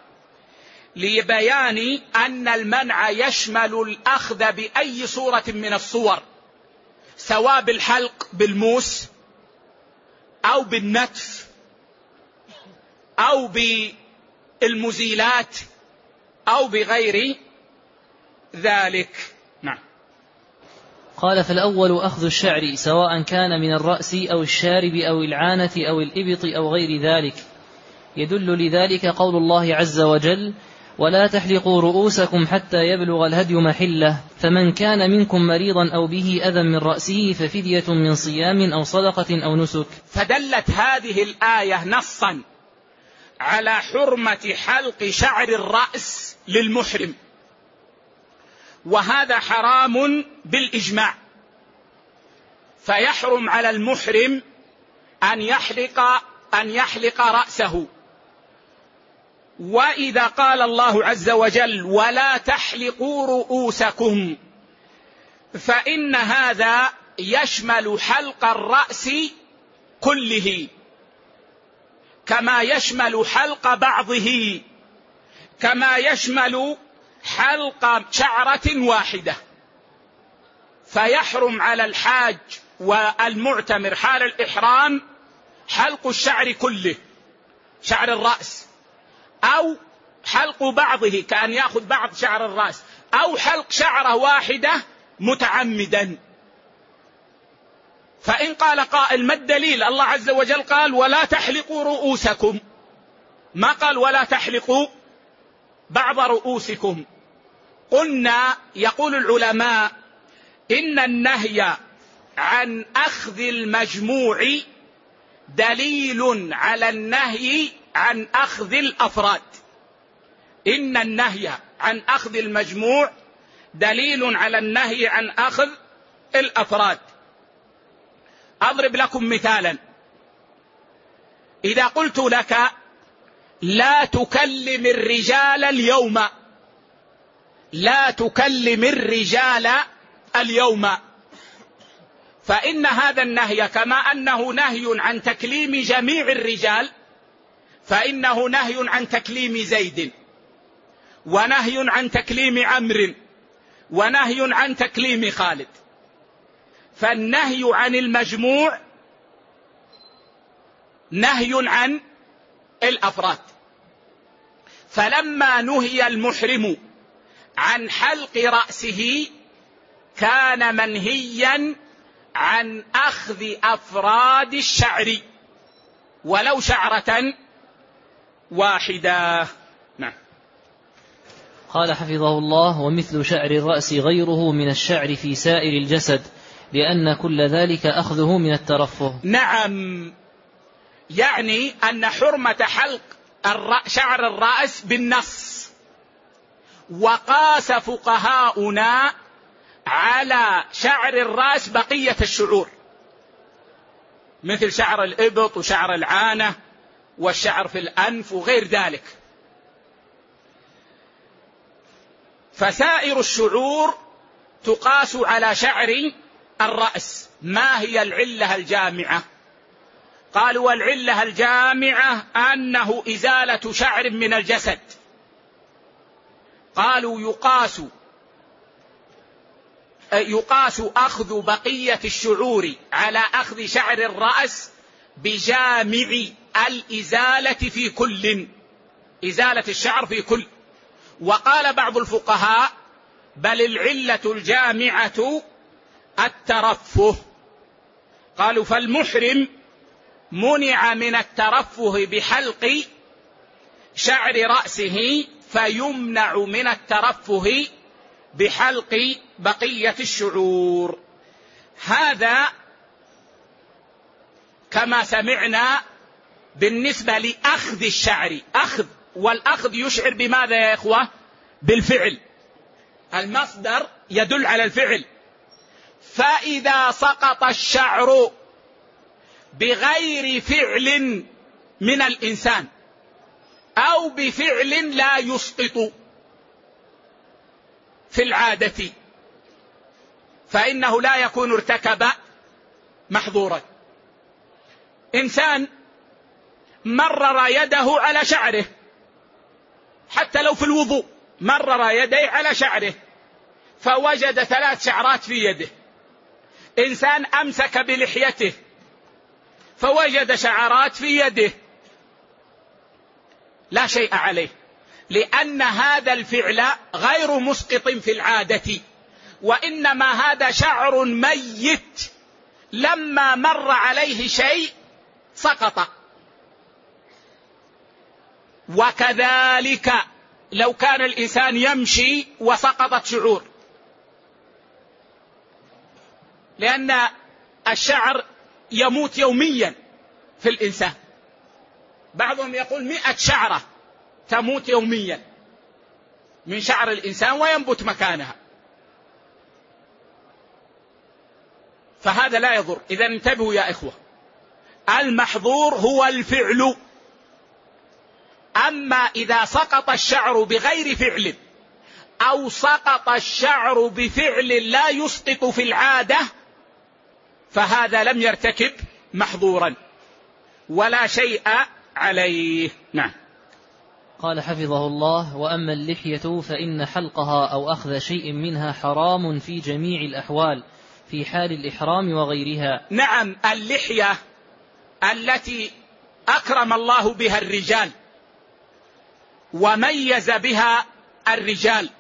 Speaker 1: لبيان أن المنع يشمل الأخذ بأي صورة من الصور، سواء بالحلق بالموس أو بالنتف أو بالمزيلات أو بغير ذلك. نعم.
Speaker 2: قال: فالأول أخذ الشعر، سواء كان من الرأس أو الشارب أو العانة أو الإبط أو غير ذلك. يدل لذلك قول الله عز وجل: ولا تحلقوا رؤوسكم حتى يبلغ الهدي محله، فمن كان منكم مريضا أو به أذى من رأسه ففدية من صيام أو صدقة أو نسك.
Speaker 1: فدلت هذه الآية نصا على حرمة حلق شعر الرأس للمحرم، وهذا حرام بالإجماع. فيحرم على المحرم أن يحلق أن يحلق رأسه. وإذا قال الله عز وجل: ولا تحلقوا رؤوسكم، فإن هذا يشمل حلق الرأس كله، كما يشمل حلق بعضه، كما يشمل حلق شعرة واحدة. فيحرم على الحاج والمعتمر حال الإحرام حلق الشعر كله، شعر الرأس، أو حلق بعضه كأن يأخذ بعض شعر الرأس، أو حلق شعرة واحدة متعمدا. فإن قال قائل: ما الدليل؟ الله عز وجل قال: ولا تحلقوا رؤوسكم، ما قال ولا تحلقوا بعض رؤوسكم. قلنا: يقول العلماء إن النهي عن أخذ المجموع دليل على النهي عن أخذ الأفراد. إن النهي عن أخذ المجموع دليل على النهي عن أخذ الأفراد. أضرب لكم مثالا: إذا قلت لك: لا تكلم الرجال اليوم، لا تكلم الرجال اليوم، فإن هذا النهي كما أنه نهي عن تكليم جميع الرجال، فإنه نهي عن تكليم زيد، ونهي عن تكليم عمرو، ونهي عن تكليم خالد. فالنهي عن المجموع نهي عن الأفراد. فلما نهي المحرم عن حلق رأسه كان منهيا عن أخذ أفراد الشعر ولو شعرة واحدة. نعم.
Speaker 2: قال حفظه الله: ومثل شعر الرأس غيره من الشعر في سائر الجسد، لأن كل ذلك أخذه من الترفه.
Speaker 1: نعم، يعني أن حرمة حلق شعر الرأس بالنص، وقاس فقهاؤنا على شعر الرأس بقية الشعور، مثل شعر الإبط وشعر العانة والشعر في الأنف وغير ذلك. فسائر الشعور تقاس على شعر الرأس. ما هي العلة الجامعة؟ قالوا: والعلة الجامعة أنه إزالة شعر من الجسد. قالوا: يقاس يقاس أخذ بقية الشعور على أخذ شعر الرأس بجامع الإزالة في كل، إزالة الشعر في كل. وقال بعض الفقهاء: بل العلة الجامعة الترفه. قالوا: فالمحرم منع من الترفه بحلق شعر رأسه، فيمنع من الترفه بحلق بقية الشعور. هذا كما سمعنا بالنسبة لأخذ الشعر. أخذ، والأخذ يشعر بماذا يا إخوة؟ بالفعل، المصدر يدل على الفعل. فإذا سقط الشعر بغير فعل من الإنسان أو بفعل لا يسقط في العادة، فإنه لا يكون ارتكب محظورا. إنسان مرر يده على شعره، حتى لو في الوضوء مرر يديه على شعره فوجد ثلاث شعرات في يده. إنسان أمسك بلحيته فوجد شعرات في يده، لا شيء عليه، لأن هذا الفعل غير مسقط في العادة، وإنما هذا شعر ميت لما مر عليه شيء سقط. وكذلك لو كان الإنسان يمشي وسقطت شعور، لأن الشعر يموت يوميا في الإنسان. بعضهم يقول مئة شعرة تموت يوميا من شعر الإنسان وينبت مكانها، فهذا لا يضر. إذا انتبهوا يا إخوة، المحظور هو الفعل. أما إذا سقط الشعر بغير فعل أو سقط الشعر بفعل لا يسقط في العادة فهذا لم يرتكب محظورا ولا شيء عليه. نعم.
Speaker 2: قال حفظه الله: وأما اللحية فإن حلقها أو أخذ شيء منها حرام في جميع الأحوال، في حال الإحرام وغيرها.
Speaker 1: نعم، اللحية التي أكرم الله بها الرجال وميز بها الرجال،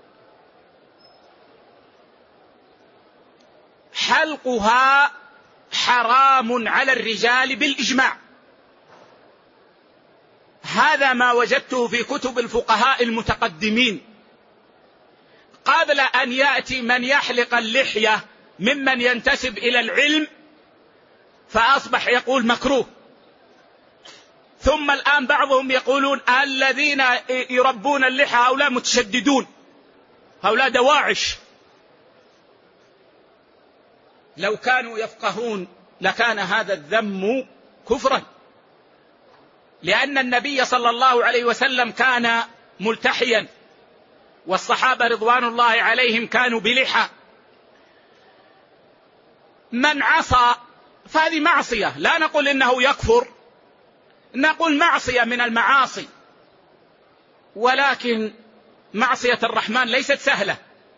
Speaker 1: حلقها حرام على الرجال بالإجماع. هذا ما وجدته في كتب الفقهاء المتقدمين قبل أن يأتي من يحلق اللحية ممن ينتسب إلى العلم فأصبح يقول مكروه، ثم الآن بعضهم يقولون الذين يربون اللحى هؤلاء متشددون، هؤلاء دواعش. لو كانوا يفقهون لكان هذا الذم كفرا، لأن النبي صلى الله عليه وسلم كان ملتحيا، والصحابة رضوان الله عليهم كانوا بلحى. من عصى فهذه معصية، لا نقول إنه يكفر، نقول معصية من المعاصي، ولكن معصية الرحمن ليست سهلة.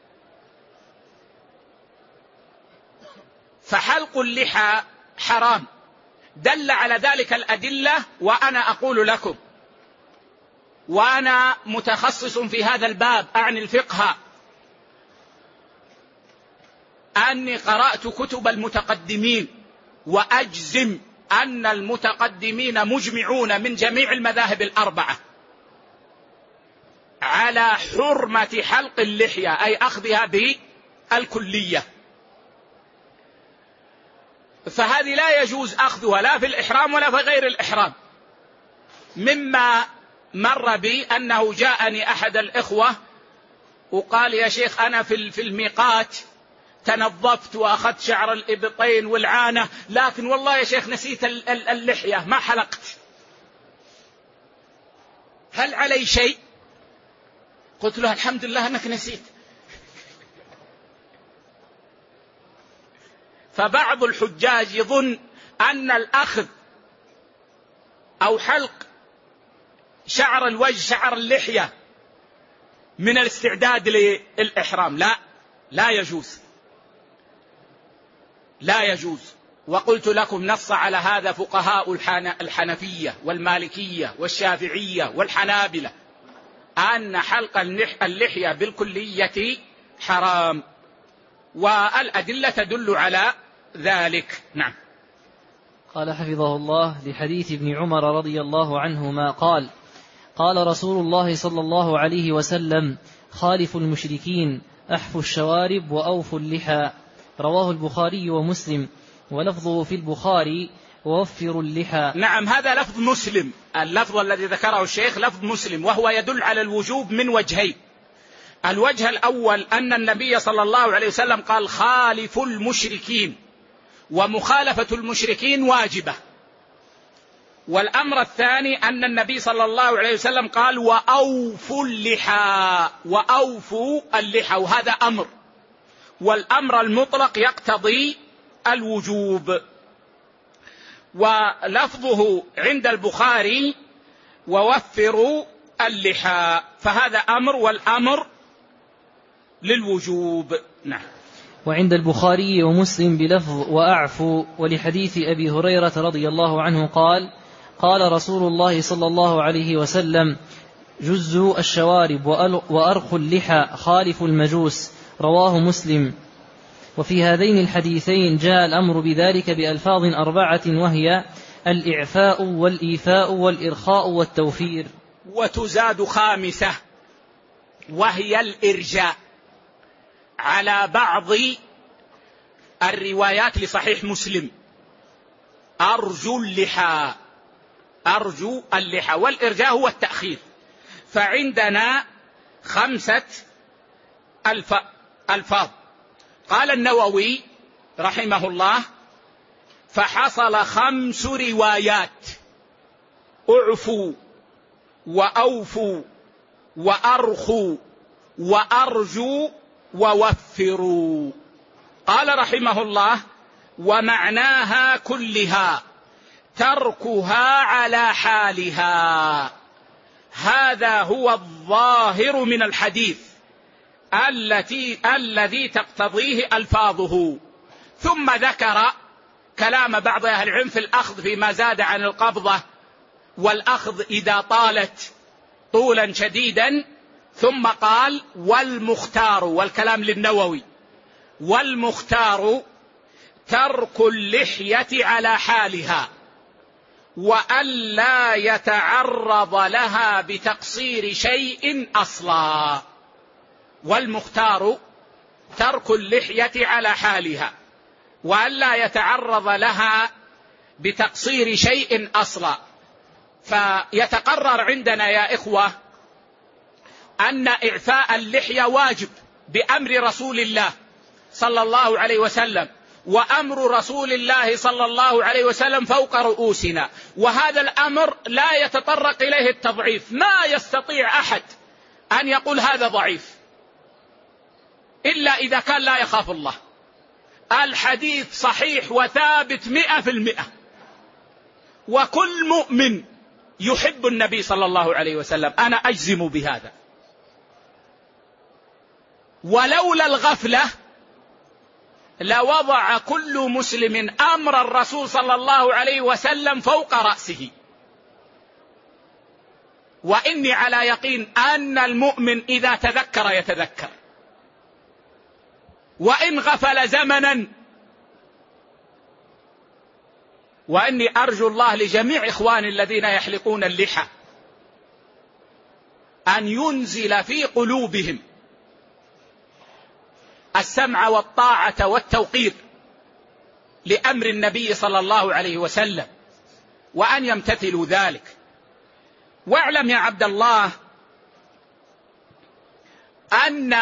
Speaker 1: فحلق اللحى حرام، دل على ذلك الأدلة. وأنا أقول لكم، وأنا متخصص في هذا الباب أعني الفقه، أني قرأت كتب المتقدمين وأجزم أن المتقدمين مجمعون من جميع المذاهب الأربعة على حرمة حلق اللحية، أي أخذها بالكلية، فهذه لا يجوز أخذها لا في الإحرام ولا في غير الإحرام. مما مر بي أنه جاءني أحد الإخوة وقال يا شيخ أنا في الميقات تنظفت وأخذت شعر الإبطين والعانة، لكن والله يا شيخ نسيت اللحية ما حلقت، هل علي شيء؟ قلت له الحمد لله أنك نسيت. فبعض الحجاج يظن أن الأخذ أو حلق شعر الوجه شعر اللحية من الاستعداد للإحرام، لا لا يجوز لا يجوز. وقلت لكم نص على هذا فقهاء الحنفية والمالكية والشافعية والحنابلة أن حلق اللحية بالكلية حرام، والأدلة تدل على ذلك. نعم.
Speaker 2: قال حفظه الله: لحديث ابن عمر رضي الله عنهما قال: قال رسول الله صلى الله عليه وسلم: خالفوا المشركين، أحفوا الشوارب وأوفوا اللحى. رواه البخاري ومسلم، ولفظه في البخاري: ووفروا اللحى.
Speaker 1: نعم، هذا لفظ مسلم، اللفظ الذي ذكره الشيخ لفظ مسلم، وهو يدل على الوجوب من وجهين. الوجه الأول أن النبي صلى الله عليه وسلم قال: خالفوا المشركين، ومخالفة المشركين واجبة. والأمر الثاني أن النبي صلى الله عليه وسلم قال: وأوفوا اللحى، وأوفوا اللحى، وهذا أمر، والأمر المطلق يقتضي الوجوب. ولفظه عند البخاري: ووفروا اللحى، فهذا أمر، والأمر للوجوب. نعم.
Speaker 2: وعند البخاري ومسلم بلفظ وأعفوا. ولحديث أبي هريرة رضي الله عنه قال: قال رسول الله صلى الله عليه وسلم: جزوا الشوارب وأرخوا اللحى، خالفوا المجوس. رواه مسلم. وفي هذين الحديثين جاء الأمر بذلك بألفاظ أربعة، وهي الإعفاء والإيفاء والإرخاء والتوفير.
Speaker 1: وتزاد خامسة وهي الإرجاء على بعض الروايات لصحيح مسلم: أرجو اللحى، أرجو اللحى، والإرجاء هو التأخير. فعندنا خمسة ألف ألفاظ. قال النووي رحمه الله: فحصل خمس روايات: أعفوا وأوفوا وأرخوا وأرجوا ووفروا. قال رحمه الله: ومعناها كلها تركها على حالها. هذا هو الظاهر من الحديث التي الذي تقتضيه ألفاظه. ثم ذكر كلام بعض أهل العلم في الأخذ فيما زاد عن القبضة، والأخذ إذا طالت طولا شديدا. ثم قال: والمختار، والكلام للنووي: والمختار ترك اللحية على حالها، وألا يتعرض لها بتقصير شيء أصلا. والمختار ترك اللحية على حالها، وألا يتعرض لها بتقصير شيء أصلا. فيتقرر عندنا يا إخوة أن إعفاء اللحية واجب بأمر رسول الله صلى الله عليه وسلم، وأمر رسول الله صلى الله عليه وسلم فوق رؤوسنا، وهذا الأمر لا يتطرق إليه التضعيف. ما يستطيع أحد أن يقول هذا ضعيف إلا إذا كان لا يخاف الله. الحديث صحيح وثابت مئة في المئة، وكل مؤمن يحب النبي صلى الله عليه وسلم، أنا أجزم بهذا. ولولا الغفلة لوضع كل مسلم أمر الرسول صلى الله عليه وسلم فوق رأسه. وإني على يقين أن المؤمن إذا تذكر يتذكر، وإن غفل زمنا وأني أرجو الله لجميع إخواني الذين يحلقون اللحى أن ينزل في قلوبهم السمع والطاعة والتوقير لأمر النبي صلى الله عليه وسلم، وأن يمتثلوا ذلك. واعلم يا عبد الله أن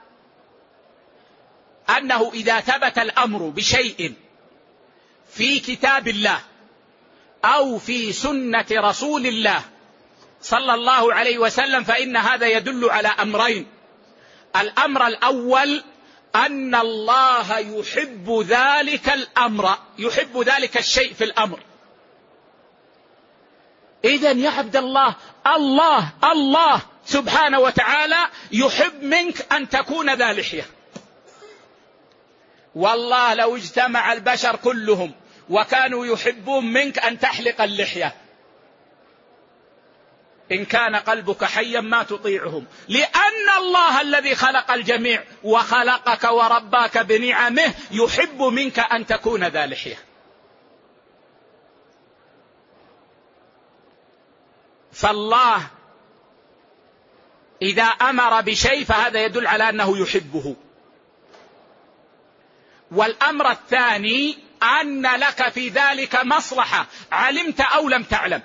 Speaker 1: أنه إذا ثبت الأمر بشيء في كتاب الله أو في سنة رسول الله صلى الله عليه وسلم فإن هذا يدل على أمرين. الأمر الأول أن الله يحب ذلك الأمر، يحب ذلك الشيء في الأمر. إذن يا عبد الله، الله الله سبحانه وتعالى يحب منك أن تكون ذا لحية. والله لو اجتمع البشر كلهم وكانوا يحبون منك أن تحلق اللحية، إن كان قلبك حيا ما تطيعهم، لأن الله الذي خلق الجميع وخلقك ورباك بنعمه يحب منك أن تكون ذا لحية. فالله إذا أمر بشيء فهذا يدل على أنه يحبه. والأمر الثاني أن لك في ذلك مصلحة علمت أو لم تعلم.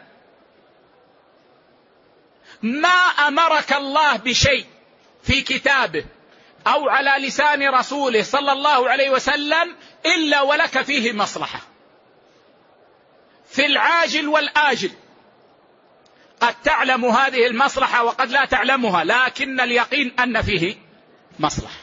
Speaker 1: ما أمرك الله بشيء في كتابه أو على لسان رسوله صلى الله عليه وسلم إلا ولك فيه مصلحة في العاجل والآجل. قد تعلم هذه المصلحة وقد لا تعلمها، لكن اليقين أن فيه مصلحة.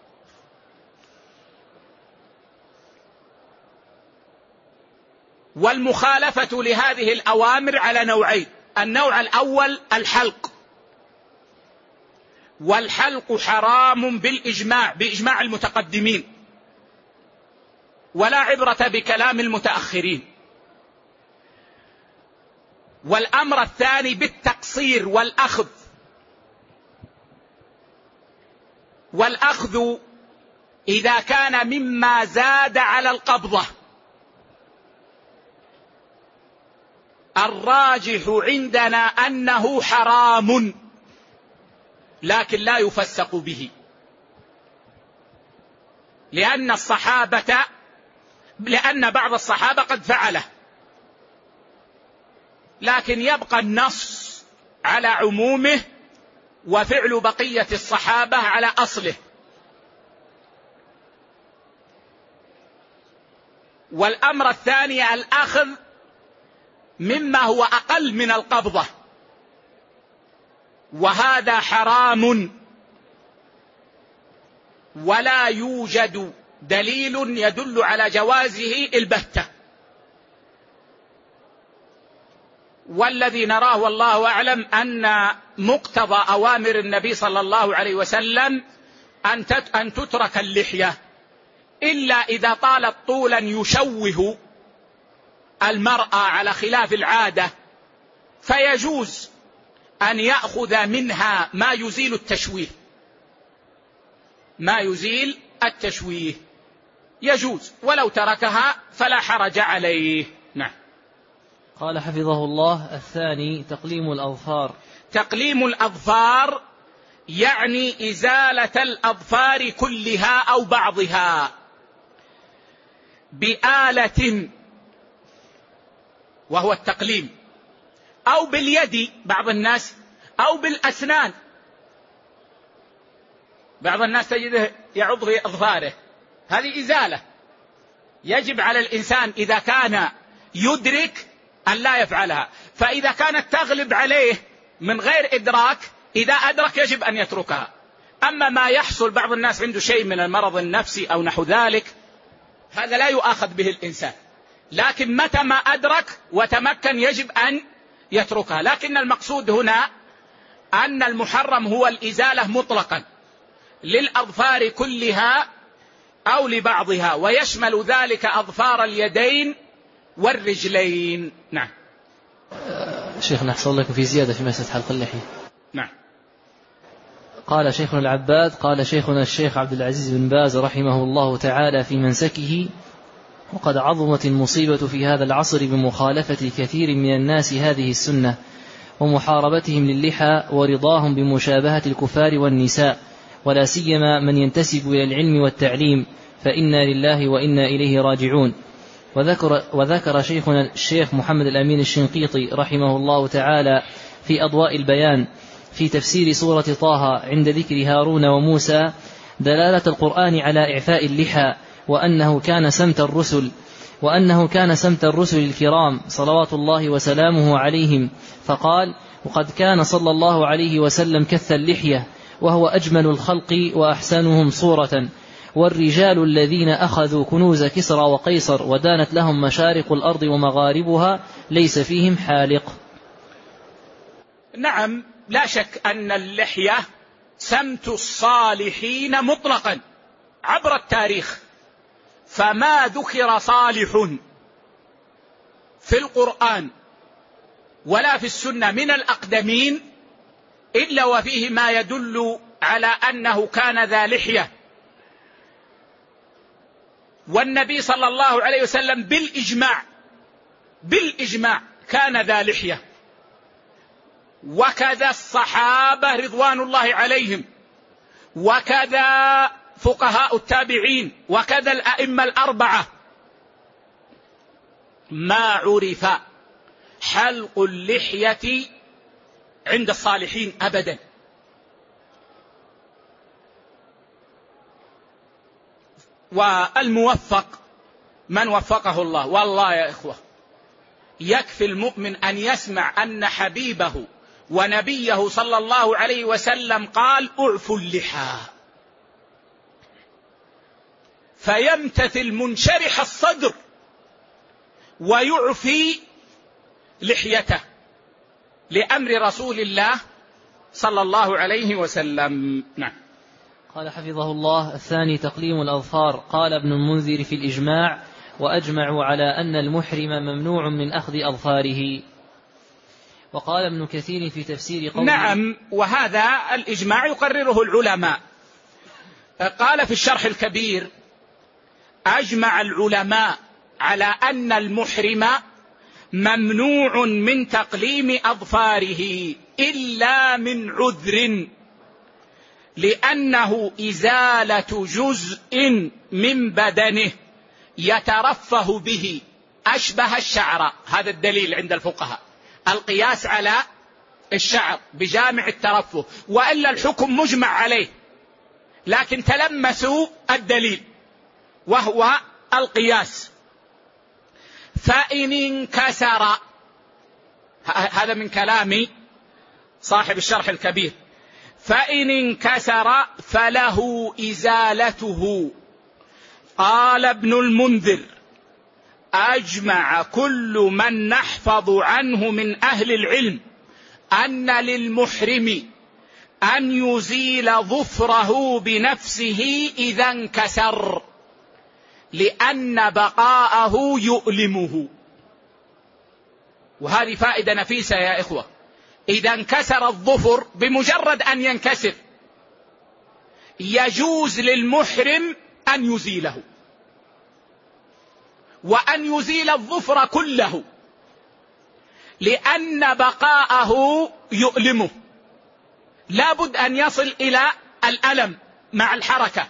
Speaker 1: والمخالفة لهذه الأوامر على نوعين: النوع الأول الحلق، والحلق حرام بالإجماع، بإجماع المتقدمين، ولا عبرة بكلام المتأخرين. والأمر الثاني بالتقصير والأخذ، والأخذ إذا كان مما زاد على القبضة. الراجح عندنا أنه حرام لكن لا يفسق به، لأن الصحابة لأن بعض الصحابة قد فعله، لكن يبقى النص على عمومه وفعل بقية الصحابة على أصله. والأمر الثاني الأخذ مما هو أقل من القبضة، وهذا حرام ولا يوجد دليل يدل على جوازه البتة. والذي نراه والله أعلم أن مقتضى أوامر النبي صلى الله عليه وسلم أن تترك اللحية، إلا إذا طالت طولا يشوه المرأة على خلاف العادة، فيجوز أن يأخذ منها ما يزيل التشويه، ما يزيل التشويه يجوز، ولو تركها فلا حرج عليه. نعم.
Speaker 2: قال حفظه الله: الثاني تقليم الأظفار.
Speaker 1: تقليم الأظفار يعني إزالة الأظفار كلها أو بعضها بآلة، وهو التقليم، أو باليد بعض الناس، أو بالأسنان. بعض الناس تجده يعض في أظفاره، هذه إزالة. يجب على الإنسان إذا كان يدرك أن لا يفعلها، فإذا كانت تغلب عليه من غير إدراك، إذا أدرك يجب أن يتركها. أما ما يحصل بعض الناس عنده شيء من المرض النفسي أو نحو ذلك، هذا لا يؤاخذ به الإنسان، لكن متى ما أدرك وتمكن يجب أن يتركها. لكن المقصود هنا أن المحرم هو الإزالة مطلقا للأظفار كلها أو لبعضها، ويشمل ذلك أظفار اليدين والرجلين. نعم.
Speaker 2: شيخنا أحسن لكم في زيادة في مسألة حلق اللحية.
Speaker 1: نعم.
Speaker 2: قال شيخنا العباد: قال شيخنا الشيخ عبد العزيز بن باز رحمه الله تعالى في منسكه: وقد عظمت المصيبة في هذا العصر بمخالفة كثير من الناس هذه السنة ومحاربتهم للحى ورضاهم بمشابهة الكفار والنساء، ولا سيما من ينتسب إلى العلم والتعليم، فإنا لله وإنا إليه راجعون. وذكر, وذكر شيخنا الشيخ محمد الأمين الشنقيطي رحمه الله تعالى في أضواء البيان في تفسير سورة طه عند ذكر هارون وموسى دلالة القرآن على إعفاء اللحى، وأنه كان سمت الرسل وأنه كان سمت الرسل الكرام صلوات الله وسلامه عليهم، فقال: وقد كان صلى الله عليه وسلم كث اللحية وهو أجمل الخلق وأحسنهم صورة، والرجال الذين أخذوا كنوز كسرى وقيصر ودانت لهم مشارق الأرض ومغاربها ليس فيهم حالق.
Speaker 1: نعم، لا شك أن اللحية سمت الصالحين مطلقا عبر التاريخ، فما ذكر صالح في القرآن ولا في السنة من الأقدمين إلا وفيه ما يدل على أنه كان ذا لحية. والنبي صلى الله عليه وسلم بالإجماع بالإجماع كان ذا لحية، وكذا الصحابة رضوان الله عليهم، وكذا فقهاء التابعين، وكذا الأئمة الأربعة. ما عرف حلق اللحية عند الصالحين أبدا. والموفق من وفقه الله، والله يا إخوة يكفي المؤمن أن يسمع أن حبيبه ونبيه صلى الله عليه وسلم قال: اعفوا اللحى، فيمتثل منشرح الصدر ويعفي لحيته لأمر رسول الله صلى الله عليه وسلم. نعم.
Speaker 2: قال حفظه الله: الثاني تقليم الأظفار. قال ابن المنذر في الإجماع: وأجمعوا على أن المحرم ممنوع من أخذ أظفاره. وقال ابن كثير في تفسير قوله:
Speaker 1: نعم، وهذا الإجماع يقرره العلماء. قال في الشرح الكبير: أجمع العلماء على أن المحرم ممنوع من تقليم أظفاره إلا من عذر، لأنه إزالة جزء من بدنه يترفه به أشبه الشعر. هذا الدليل عند الفقهاء، القياس على الشعر بجامع الترفه، وإلا الحكم مجمع عليه، لكن تلمسوا الدليل وهو القياس. فإن انكسر، هذا من كلام صاحب الشرح الكبير، فإن انكسر فله إزالته. قال ابن المنذر: أجمع كل من نحفظ عنه من أهل العلم أن للمحرم أن يزيل ظفره بنفسه إذا انكسر، لأن بقاءه يؤلمه. وهذه فائدة نفيسة يا إخوة. إذا انكسر الظفر بمجرد أن ينكسر يجوز للمحرم أن يزيله، وأن يزيل الظفر كله، لأن بقاءه يؤلمه، لا بد أن يصل إلى الألم مع الحركة.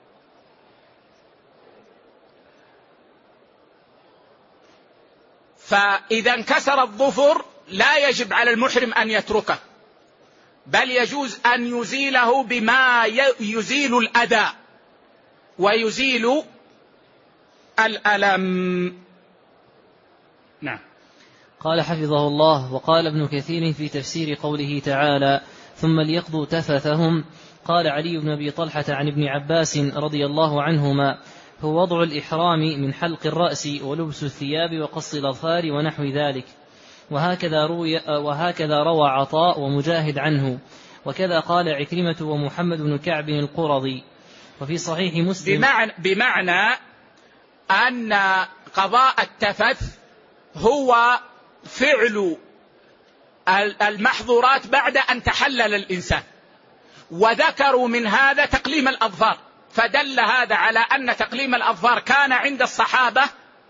Speaker 1: فإذا انكسر الظفر لا يجب على المحرم أن يتركه، بل يجوز أن يزيله بما يزيل الأذى ويزيل الألم. نعم.
Speaker 2: قال حفظه الله: وقال ابن كثير في تفسير قوله تعالى: ثم ليقضوا تفثهم. قال علي بن أبي طلحة عن ابن عباس رضي الله عنهما: هو وضع الإحرام من حلق الرأس ولبس الثياب وقص الأظفار ونحو ذلك. وهكذا روي, وهكذا روى عطاء ومجاهد عنه، وكذا قال عكرمة ومحمد بن كعب القرظي. وفي صحيح مسلم
Speaker 1: بمعنى, بمعنى أن قضاء التفث هو فعل المحظورات بعد أن تحلل الإنسان، وذكروا من هذا تقليم الأظفار، فدل هذا على أن تقليم الأظفار كان عند الصحابة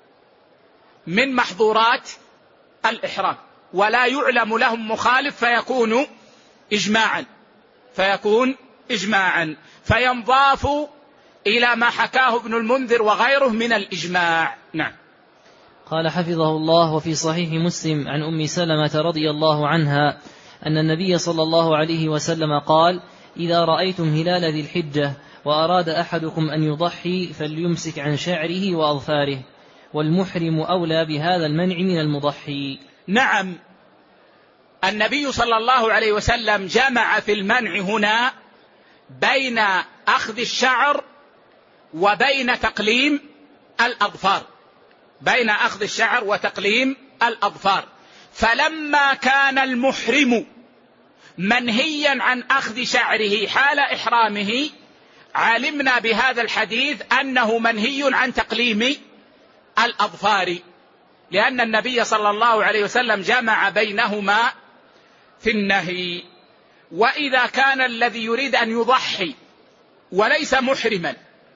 Speaker 1: من محظورات الإحرام، ولا يعلم لهم مخالف فيكون إجماعا فيكون إجماعا فينضاف إلى ما حكاه ابن المنذر وغيره من الإجماع. نعم.
Speaker 2: قال حفظه الله: وفي صحيح مسلم عن أم سلمة رضي الله عنها أن النبي صلى الله عليه وسلم قال: إذا رأيتم هلال ذي الحجة وأراد أحدكم أن يضحي فليمسك عن شعره وأظفاره، والمحرم أولى بهذا المنع من المضحي.
Speaker 1: نعم، النبي صلى الله عليه وسلم جمع في المنع هنا بين أخذ الشعر وبين تقليم الأظفار، بين أخذ الشعر وتقليم الأظفار. فلما كان المحرم منهيا عن أخذ شعره حال إحرامه، علمنا بهذا الحديث أنه منهي عن تقليم الأظفار، لأن النبي صلى الله عليه وسلم جمع بينهما في النهي. وإذا كان الذي يريد أن يضحي وليس محرما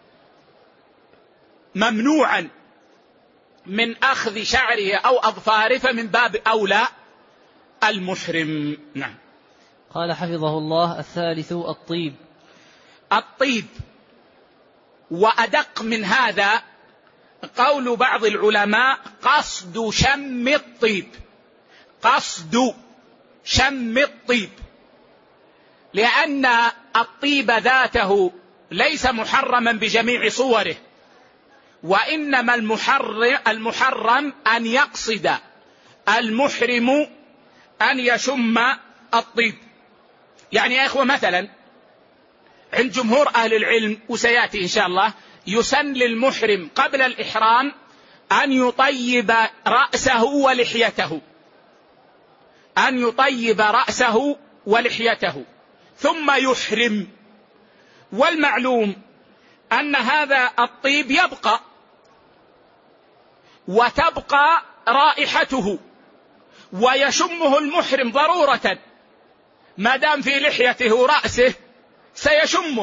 Speaker 1: ممنوعا من أخذ شعره أو أظفاره فمن باب أولى المحرم. نعم.
Speaker 2: قال حفظه الله: الثالث الطيب.
Speaker 1: الطيب، وأدق من هذا قول بعض العلماء: قصد شم الطيب، قصد شم الطيب، لأن الطيب ذاته ليس محرما بجميع صوره، وإنما المحرم, المحرم أن يقصد المحرم أن يشم الطيب. يعني يا إخوة، مثلا عند جمهور أهل العلم وسيأتي إن شاء الله، يسن للمحرم قبل الإحرام أن يطيب رأسه ولحيته، أن يطيب رأسه ولحيته ثم يحرم. والمعلوم أن هذا الطيب يبقى وتبقى رائحته ويشمه المحرم ضرورة، ما دام في لحيته ورأسه سيشمه،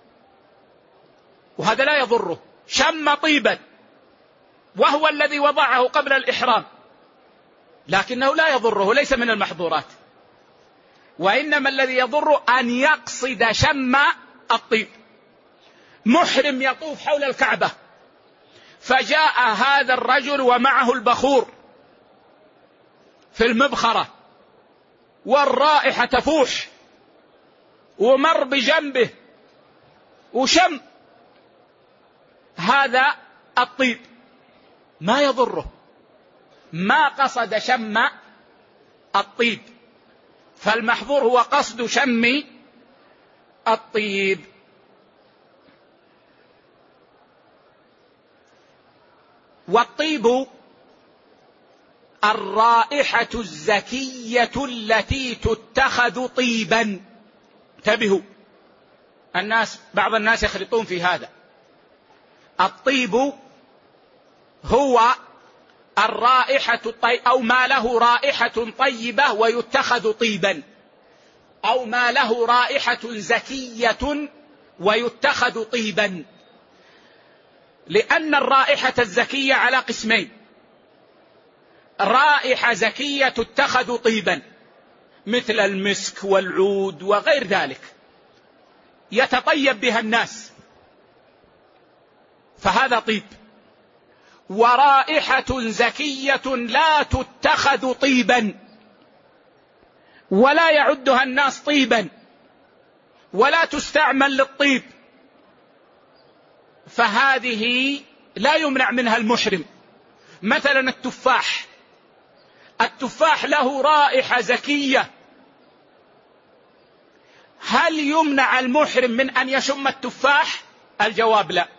Speaker 1: وهذا لا يضره، شم طيبا وهو الذي وضعه قبل الإحرام، لكنه لا يضره، ليس من المحظورات. وإنما الذي يضر أن يقصد شم الطيب. محرم يطوف حول الكعبة، فجاء هذا الرجل ومعه البخور في المبخرة والرائحة تفوح، ومر بجنبه وشم هذا الطيب، ما يضره، ما قصد شم الطيب. فالمحظور هو قصد شم الطيب. والطيب الرائحة الزكية التي تتخذ طيبا. انتبهوا، الناس بعض الناس يخلطون في هذا. الطيب هو الرائحة الطيب، أو ما له رائحة طيبة ويتخذ طيبا، أو ما له رائحة زكية ويتخذ طيبا. لأن الرائحة الزكية على قسمين: رائحة زكية تتخذ طيبا مثل المسك والعود وغير ذلك، يتطيب بها الناس، فهذا طيب. ورائحة زكية لا تتخذ طيبا ولا يعدها الناس طيبا ولا تستعمل للطيب، فهذه لا يمنع منها المحرم. مثلا التفاح، التفاح له رائحة زكية، هل يمنع المحرم من أن يشم التفاح؟ الجواب لا،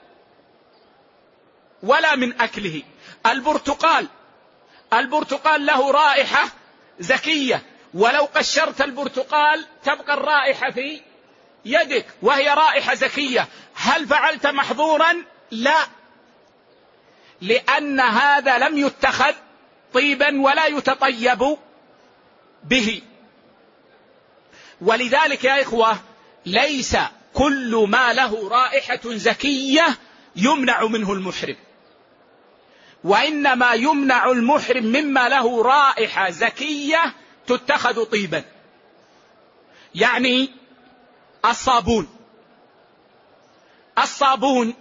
Speaker 1: ولا من أكله. البرتقال، البرتقال له رائحة زكية، ولو قشرت البرتقال تبقى الرائحة في يدك وهي رائحة زكية، هل فعلت محظورا؟ لا، لأن هذا لم يتخذ طيبا ولا يتطيب به. ولذلك يا إخوة، ليس كل ما له رائحة زكية يمنع منه المحرم، وإنما يمنع المحرم مما له رائحة زكية تتخذ طيبا. يعني الصابون، الصابون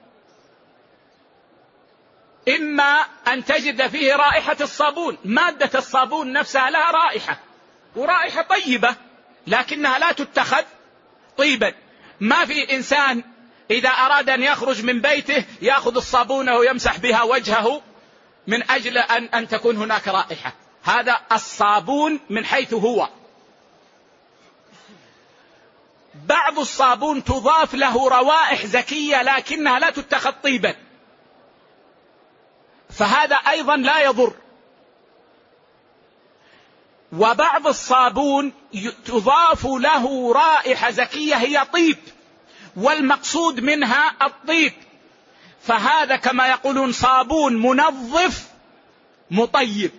Speaker 1: إما أن تجد فيه رائحة الصابون، مادة الصابون نفسها لها رائحة ورائحة طيبة لكنها لا تتخذ طيبا. ما في إنسان إذا أراد أن يخرج من بيته يأخذ الصابونة ويمسح بها وجهه من أجل أن, أن تكون هناك رائحة. هذا الصابون من حيث هو. بعض الصابون تضاف له روائح زكية لكنها لا تتخذ طيبا، فهذا أيضا لا يضر. وبعض الصابون تضاف له رائحة زكية هي طيب، والمقصود منها الطيب، فهذا كما يقولون صابون منظف مطيب،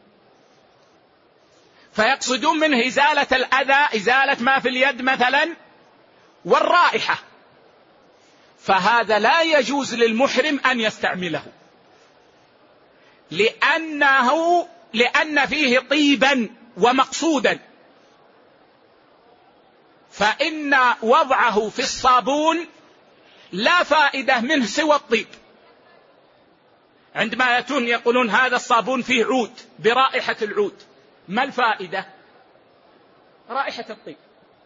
Speaker 1: فيقصدون منه إزالة الأذى، إزالة ما في اليد مثلا والرائحة، فهذا لا يجوز للمحرم أن يستعمله لأنه لأن فيه طيبا ومقصودا، فإن وضعه في الصابون لا فائدة منه سوى الطيب. عندما يأتون يقولون هذا الصابون فيه عود برائحة العود، ما الفائدة؟ رائحة الطيب،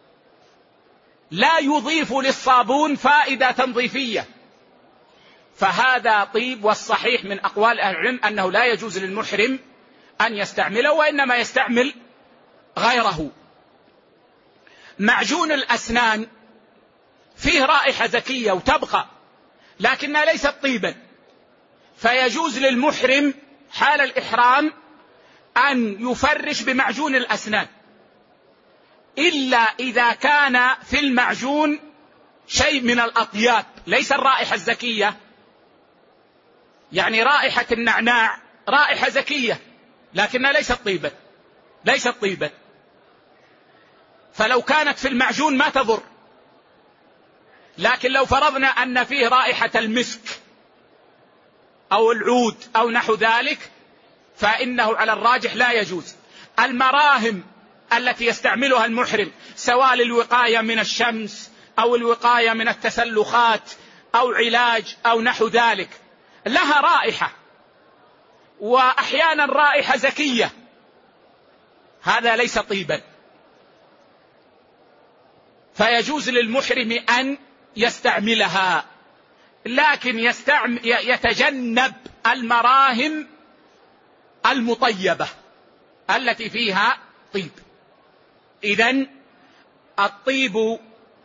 Speaker 1: لا يضيف للصابون فائدة تنظيفية، فهذا طيب. والصحيح من أقوال أهل العلم أنه لا يجوز للمحرم أن يستعمله، وإنما يستعمل غيره. معجون الأسنان فيه رائحة زكية وتبقى لكنها ليست طيبا، فيجوز للمحرم حال الإحرام أن يفرش بمعجون الأسنان، إلا إذا كان في المعجون شيء من الأطياب ليس الرائحة الزكية. يعني رائحة النعناع رائحة زكية لكنها ليست طيبة، ليست طيبة، فلو كانت في المعجون ما تضر. لكن لو فرضنا أن فيه رائحة المسك أو العود أو نحو ذلك فإنه على الراجح لا يجوز. المراهم التي يستعملها المحرم سواء للوقاية من الشمس أو الوقاية من التسلخات أو علاج أو نحو ذلك لها رائحة، وأحيانا رائحة زكية، هذا ليس طيبا، فيجوز للمحرم أن يستعملها، لكن يستعمل يتجنب المراهم المطيبة التي فيها طيب. إذن الطيب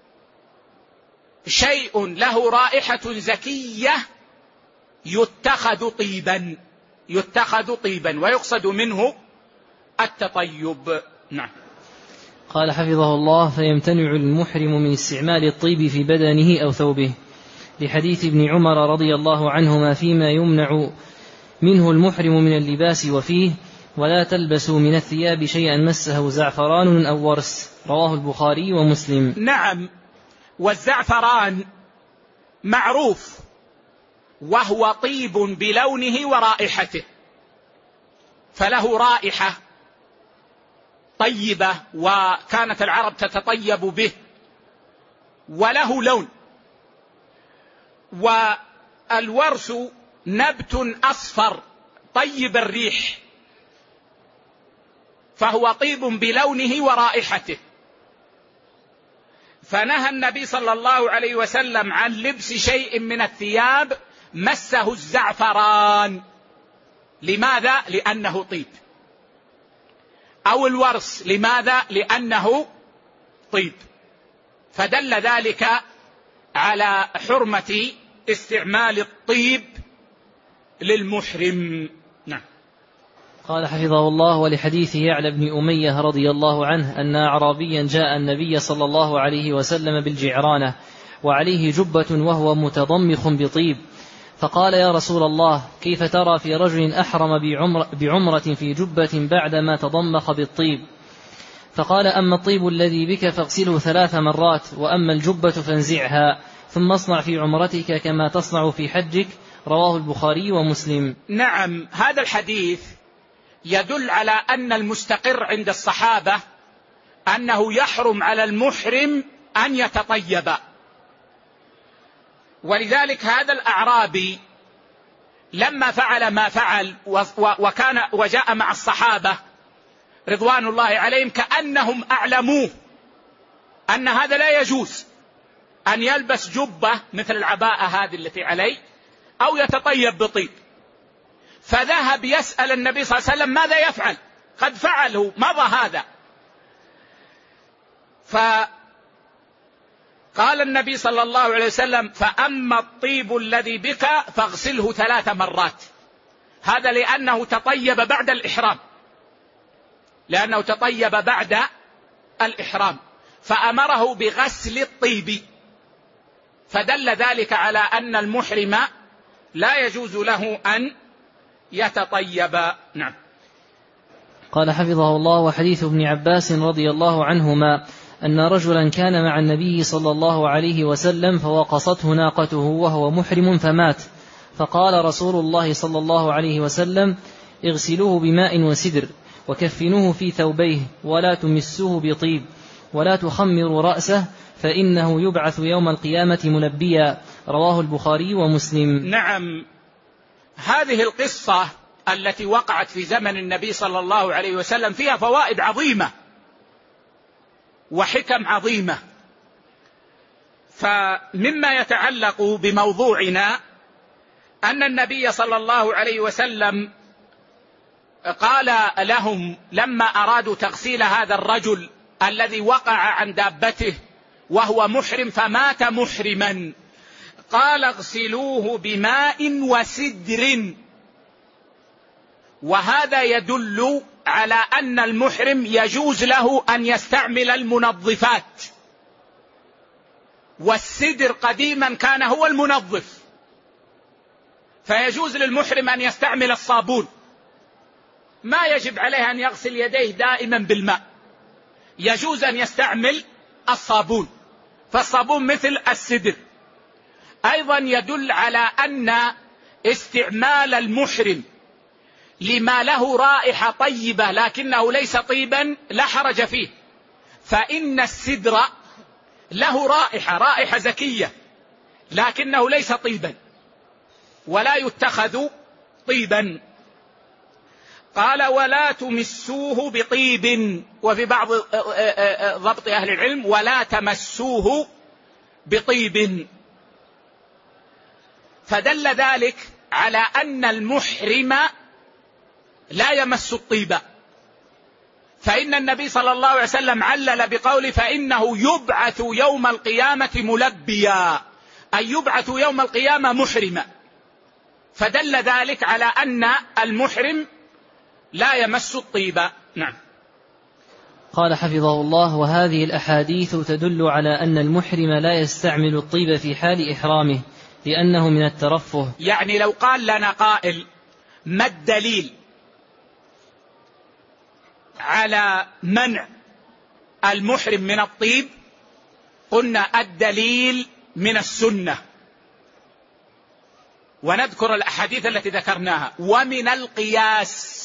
Speaker 1: شيء له رائحة زكية يتخذ طيبا، يتخذ طيبا ويقصد منه التطيب. نعم.
Speaker 2: قال حفظه الله: فيمتنع المحرم من استعمال الطيب في بدنه أو ثوبه، لحديث ابن عمر رضي الله عنهما فيما يمنع منه المحرم من اللباس وفيه: ولا تلبسوا من الثياب شيئا مسه زعفران أو ورس، رواه البخاري ومسلم.
Speaker 1: نعم، والزعفران معروف وهو طيب بلونه ورائحته، فله رائحة طيبة وكانت العرب تتطيب به، وله لون. والورس نبت أصفر طيب الريح، فهو طيب بلونه ورائحته، فنهى النبي صلى الله عليه وسلم عن لبس شيء من الثياب مسه الزعفران. لماذا؟ لأنه طيب. أو الورس، لماذا؟ لأنه طيب. فدل ذلك على حرمة استعمال الطيب للمحرم. نعم.
Speaker 2: قال حفظه الله: ولحديث يعلى بن أمية رضي الله عنه أن أعرابيا جاء النبي صلى الله عليه وسلم بالجعرانة وعليه جبة وهو متضمخ بطيب، فقال: يا رسول الله، كيف ترى في رجل أحرم بعمر بعمرة في جبة بعدما تضمخ بالطيب؟ فقال: أما الطيب الذي بك فاغسله ثلاث مرات، وأما الجبة فانزعها، ثم اصنع في عمرتك كما تصنع في حجك، رواه البخاري ومسلم.
Speaker 1: نعم، هذا الحديث يدل على أن المستقر عند الصحابة أنه يحرم على المحرم أن يتطيب، ولذلك هذا الأعرابي لما فعل ما فعل وكان وجاء مع الصحابة رضوان الله عليهم كأنهم أعلموه أن هذا لا يجوز أن يلبس جبة مثل العباءة هذه التي عليه أو يتطيب بطيب، فذهب يسأل النبي صلى الله عليه وسلم ماذا يفعل، قد فعله مضى هذا. فقال النبي صلى الله عليه وسلم فأما الطيب الذي بك فاغسله ثلاث مرات. هذا لأنه تطيب بعد الإحرام، لأنه تطيب بعد الإحرام فأمره بغسل الطيب، فدل ذلك على أن المحرم لا يجوز له أن يتطيب. نعم.
Speaker 2: قال حفظه الله: وحديث ابن عباس رضي الله عنهما أن رجلا كان مع النبي صلى الله عليه وسلم فوقصته ناقته وهو محرم فمات، فقال رسول الله صلى الله عليه وسلم: اغسلوه بماء وسدر وكفنوه في ثوبيه ولا تمسوه بطيب ولا تخمروا رأسه فإنه يبعث يوم القيامة ملبيا. رواه البخاري ومسلم.
Speaker 1: نعم، هذه القصة التي وقعت في زمن النبي صلى الله عليه وسلم فيها فوائد عظيمة وحكم عظيمة. فمما يتعلق بموضوعنا أن النبي صلى الله عليه وسلم قال لهم لما أرادوا تغسيل هذا الرجل الذي وقع عن دابته وهو محرم فمات محرما، قال اغسلوه بماء وسدر. وهذا يدل على أن المحرم يجوز له أن يستعمل المنظفات، والسدر قديما كان هو المنظف، فيجوز للمحرم أن يستعمل الصابون، ما يجب عليه أن يغسل يديه دائما بالماء، يجوز أن يستعمل الصابون، فالصابون مثل السدر. أيضا يدل على أن استعمال المحرم لما له رائحة طيبة لكنه ليس طيبا لا حرج فيه، فإن السدر له رائحة رائحة زكية لكنه ليس طيبا ولا يتخذ طيبا. قال ولا تمسوه بطيب، وفي بعض ضبط أهل العلم ولا تمسوه بطيب، فدل ذلك على أن المحرم لا يمس الطيب، فإن النبي صلى الله عليه وسلم علل بقوله فإنه يبعث يوم القيامة ملبيا، أي يبعث يوم القيامة محرما، فدل ذلك على أن المحرم لا يمس الطيب. نعم.
Speaker 2: قال حفظه الله: وهذه الأحاديث تدل على أن المحرم لا يستعمل الطيب في حال إحرامه لأنه من الترفه.
Speaker 1: يعني لو قال لنا قائل ما الدليل على منع المحرم من الطيب، قلنا الدليل من السنة، ونذكر الأحاديث التي ذكرناها، ومن القياس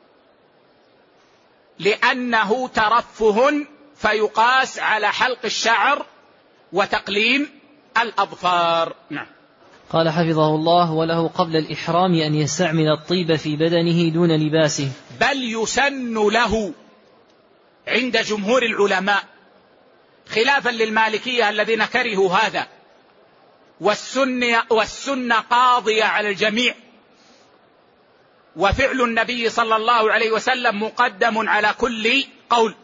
Speaker 1: لأنه ترفه فيقاس على حلق الشعر وتقليم الأظفار. نعم.
Speaker 2: قال حفظه الله: وله قبل الإحرام أن يستعمل الطيب في بدنه دون لباسه،
Speaker 1: بل يسن له عند جمهور العلماء، خلافا للمالكية الذين كرهوا هذا، والسنة, والسنة قاضية على الجميع، وفعل النبي صلى الله عليه وسلم مقدم على كل قول،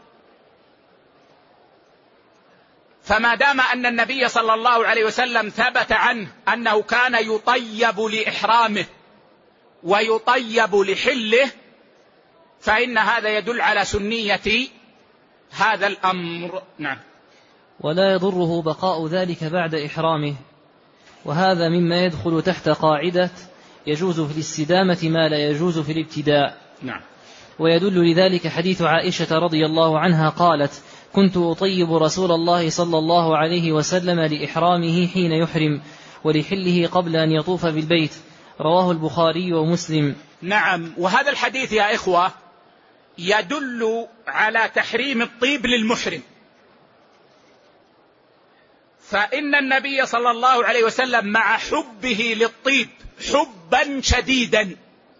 Speaker 1: فما دام أن النبي صلى الله عليه وسلم ثبت عنه أنه كان يطيب لإحرامه ويطيب لحله، فإن هذا يدل على سنية هذا الأمر. نعم.
Speaker 2: ولا يضره بقاء ذلك بعد إحرامه، وهذا مما يدخل تحت قاعدة يجوز في الاستدامة ما لا يجوز في الابتداء.
Speaker 1: نعم.
Speaker 2: ويدل لذلك حديث عائشة رضي الله عنها قالت: كنت أطيب رسول الله صلى الله عليه وسلم لإحرامه حين يحرم ولحله قبل أن يطوف بالبيت. رواه البخاري ومسلم.
Speaker 1: نعم. وهذا الحديث يا إخوة يدل على تحريم الطيب للمحرم، فإن النبي صلى الله عليه وسلم مع حبه للطيب حبا شديدا،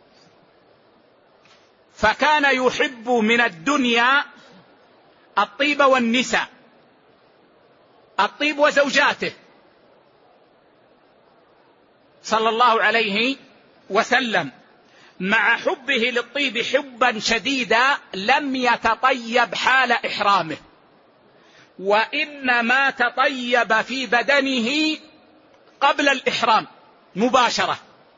Speaker 1: فكان يحب من الدنيا الطيب والنساء، الطيب وزوجاته صلى الله عليه وسلم. مع حبه للطيب حبا شديدا لم يتطيب حال إحرامه، وإنما تطيب في بدنه قبل الإحرام مباشرة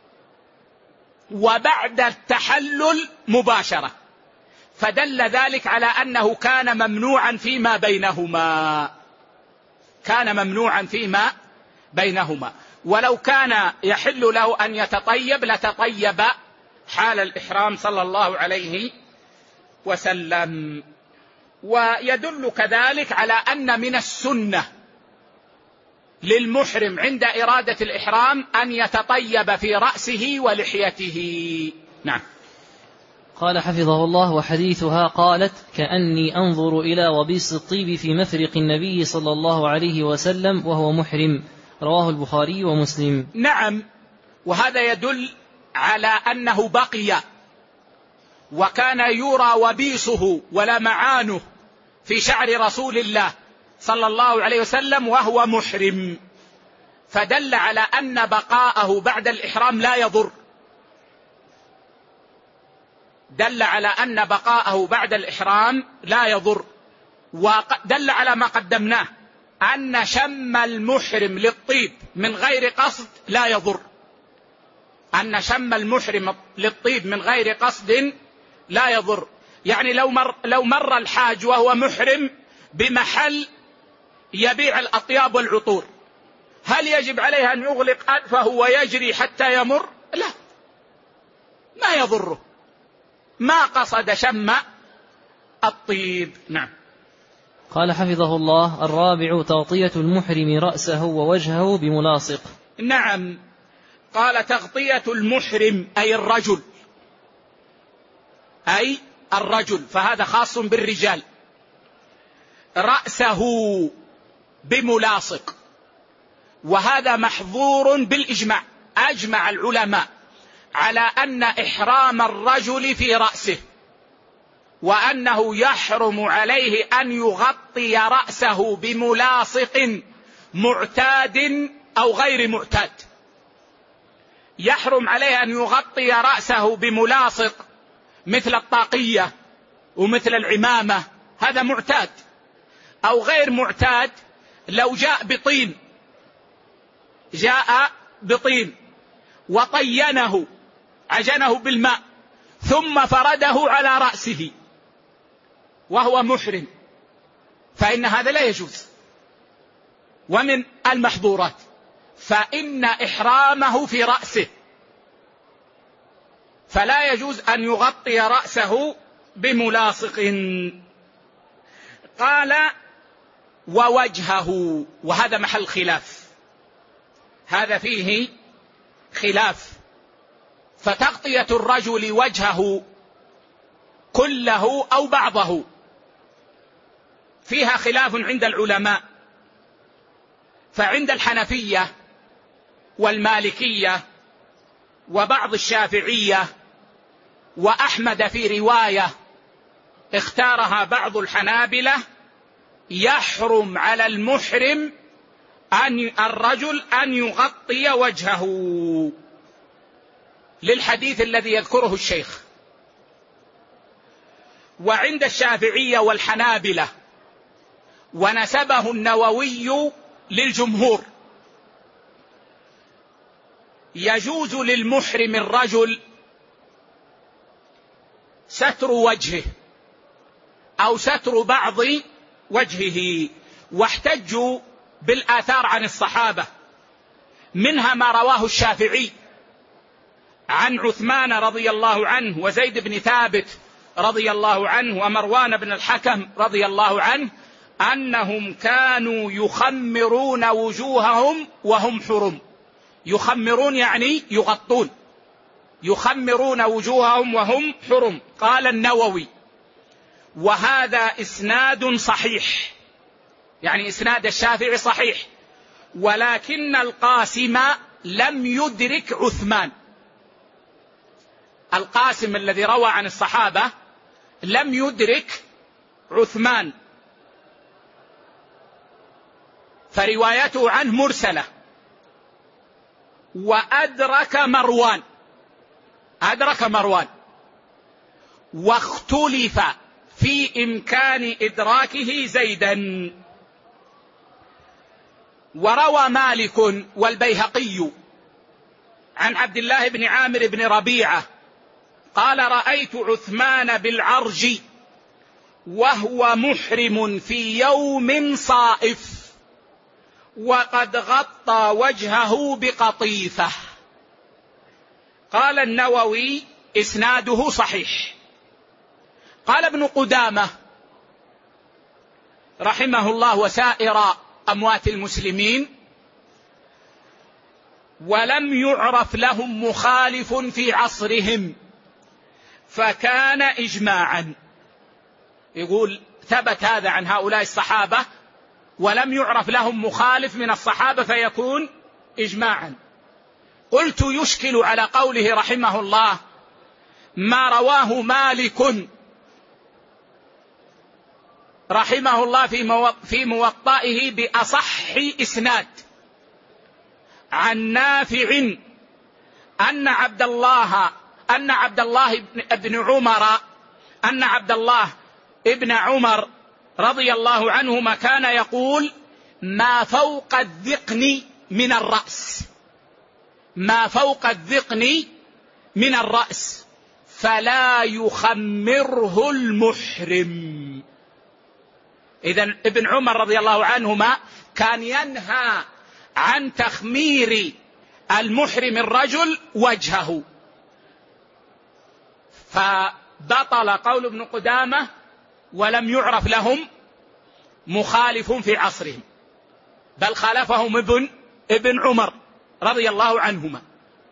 Speaker 1: وبعد التحلل مباشرة، فدل ذلك على أنه كان ممنوعا فيما بينهما، كان ممنوعا فيما بينهما. ولو كان يحل له أن يتطيب لتطيب حال الإحرام صلى الله عليه وسلم. ويدل كذلك على أن من السنة للمحرم عند إرادة الإحرام أن يتطيب في رأسه ولحيته. نعم.
Speaker 2: قال حفظه الله: وحديثها قالت: كأني أنظر إلى وبيص الطيب في مفرق النبي صلى الله عليه وسلم وهو محرم. رواه البخاري ومسلم.
Speaker 1: نعم. وهذا يدل على أنه بقي وكان يرى وبيصه ولمعانه في شعر رسول الله صلى الله عليه وسلم وهو محرم، فدل على أن بقاءه بعد الإحرام لا يضر، دل على أن بقاءه بعد الإحرام لا يضر. ودل على ما قدمناه أن شم المحرم للطيب من غير قصد لا يضر، أن شم المحرم للطيب من غير قصد لا يضر. يعني لو مر, لو مر الحاج وهو محرم بمحل يبيع الأطياب والعطور، هل يجب عليه أن يغلق أنفه ويجري حتى يمر؟ لا، ما يضره، ما قصد شم الطيب. نعم.
Speaker 2: قال حفظه الله: الرابع تغطية المحرم رأسه ووجهه بملاصق.
Speaker 1: نعم. قال: تغطية المحرم أي الرجل، أي الرجل، فهذا خاص بالرجال، رأسه بملاصق، وهذا محظور بالإجماع. أجمع العلماء على أن إحرام الرجل في رأسه، وأنه يحرم عليه أن يغطي رأسه بملاصق معتاد أو غير معتاد. يحرم عليه أن يغطي رأسه بملاصق مثل الطاقية ومثل العمامة، هذا معتاد، أو غير معتاد. لو جاء بطين، جاء بطين وطينه، عجنه بالماء ثم فرده على رأسه وهو محرم، فإن هذا لا يجوز، ومن المحظورات، فإن إحرامه في رأسه، فلا يجوز أن يغطي رأسه بملاصق. قال: ووجهه، وهذا محل خلاف، هذا فيه خلاف، فتغطية الرجل وجهه كله أو بعضه فيها خلاف عند العلماء. فعند الحنفية والمالكية وبعض الشافعية وأحمد في رواية اختارها بعض الحنابلة، يحرم على المحرم أن الرجل أن يغطي وجهه، للحديث الذي يذكره الشيخ. وعند الشافعية والحنابلة ونسبه النووي للجمهور، يجوز للمحرم الرجل ستر وجهه أو ستر بعض وجهه، واحتجوا بالآثار عن الصحابة، منها ما رواه الشافعي عن عثمان رضي الله عنه وزيد بن ثابت رضي الله عنه ومروان بن الحكم رضي الله عنه، أنهم كانوا يخمرون وجوههم وهم حرم. يخمرون يعني يغطون، يخمرون وجوههم وهم حرم. قال النووي: وهذا إسناد صحيح، يعني إسناد الشافعي صحيح، ولكن القاسم لم يدرك عثمان. القاسم الذي روى عن الصحابة لم يدرك عثمان، فروايته عنه مرسلة. وأدرك مروان، أدرك مروان، واختلف في إمكان إدراكه زيدا. وروى مالك والبيهقي عن عبد الله بن عامر بن ربيعة قال: رأيت عثمان بالعرج وهو محرم في يوم صائف وقد غطى وجهه بقطيفة. قال النووي: إسناده صحيح. قال ابن قدامة رحمه الله وسائر أموات المسلمين: ولم يعرف لهم مخالف في عصرهم فكان إجماعا. يقول ثبت هذا عن هؤلاء الصحابة ولم يعرف لهم مخالف من الصحابة فيكون إجماعا. قلت: يشكل على قوله رحمه الله ما رواه مالك رحمه الله في موطئه بأصح إسناد عن نافع أن عبد الله أن عبد الله بن عمر أن عبد الله ابن عمر رضي الله عنهما كان يقول: ما فوق الذقن من الرأس، ما فوق الذقن من الرأس فلا يخمره المحرم. إذن ابن عمر رضي الله عنهما كان ينهى عن تخمير المحرم الرجل وجهه، فبطل قول ابن قدامة ولم يعرف لهم مخالف في عصرهم، بل خالفهم ابن ابن عمر رضي الله عنهما.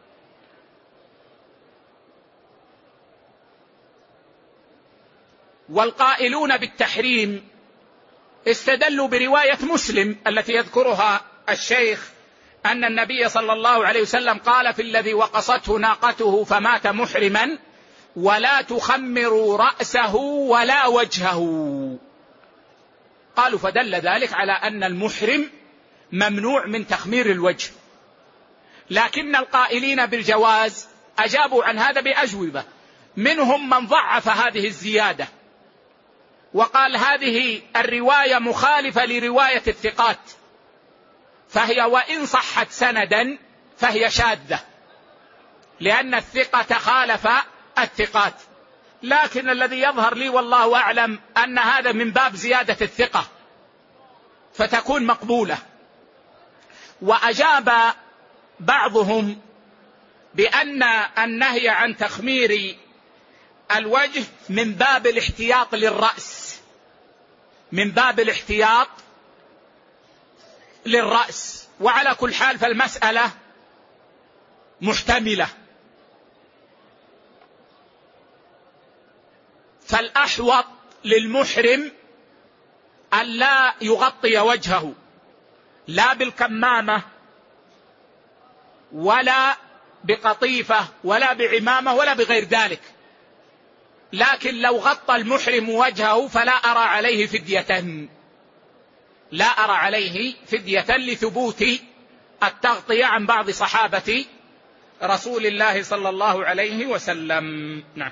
Speaker 1: والقائلون بالتحريم استدلوا برواية مسلم التي يذكرها الشيخ أن النبي صلى الله عليه وسلم قال في الذي وقصته ناقته فمات محرما: ولا تخمروا رأسه ولا وجهه. قالوا فدل ذلك على أن المحرم ممنوع من تخمير الوجه. لكن القائلين بالجواز أجابوا عن هذا بأجوبة، منهم من ضعف هذه الزيادة وقال هذه الرواية مخالفة لرواية الثقات، فهي وإن صحت سندا فهي شاذة لأن الثقة خالف الثقات. لكن الذي يظهر لي والله أعلم أن هذا من باب زيادة الثقة فتكون مقبولة. وأجاب بعضهم بأن النهي عن تخمير الوجه من باب الاحتياط للرأس، من باب الاحتياط للرأس. وعلى كل حال فالمسألة محتملة، فالأحوط للمحرم أن لا يغطي وجهه لا بالكمامة ولا بقطيفة ولا بعمامة ولا بغير ذلك. لكن لو غطى المحرم وجهه فلا أرى عليه فدية، لا أرى عليه فدية لثبوت التغطية عن بعض صحابة رسول الله صلى الله عليه وسلم. نعم.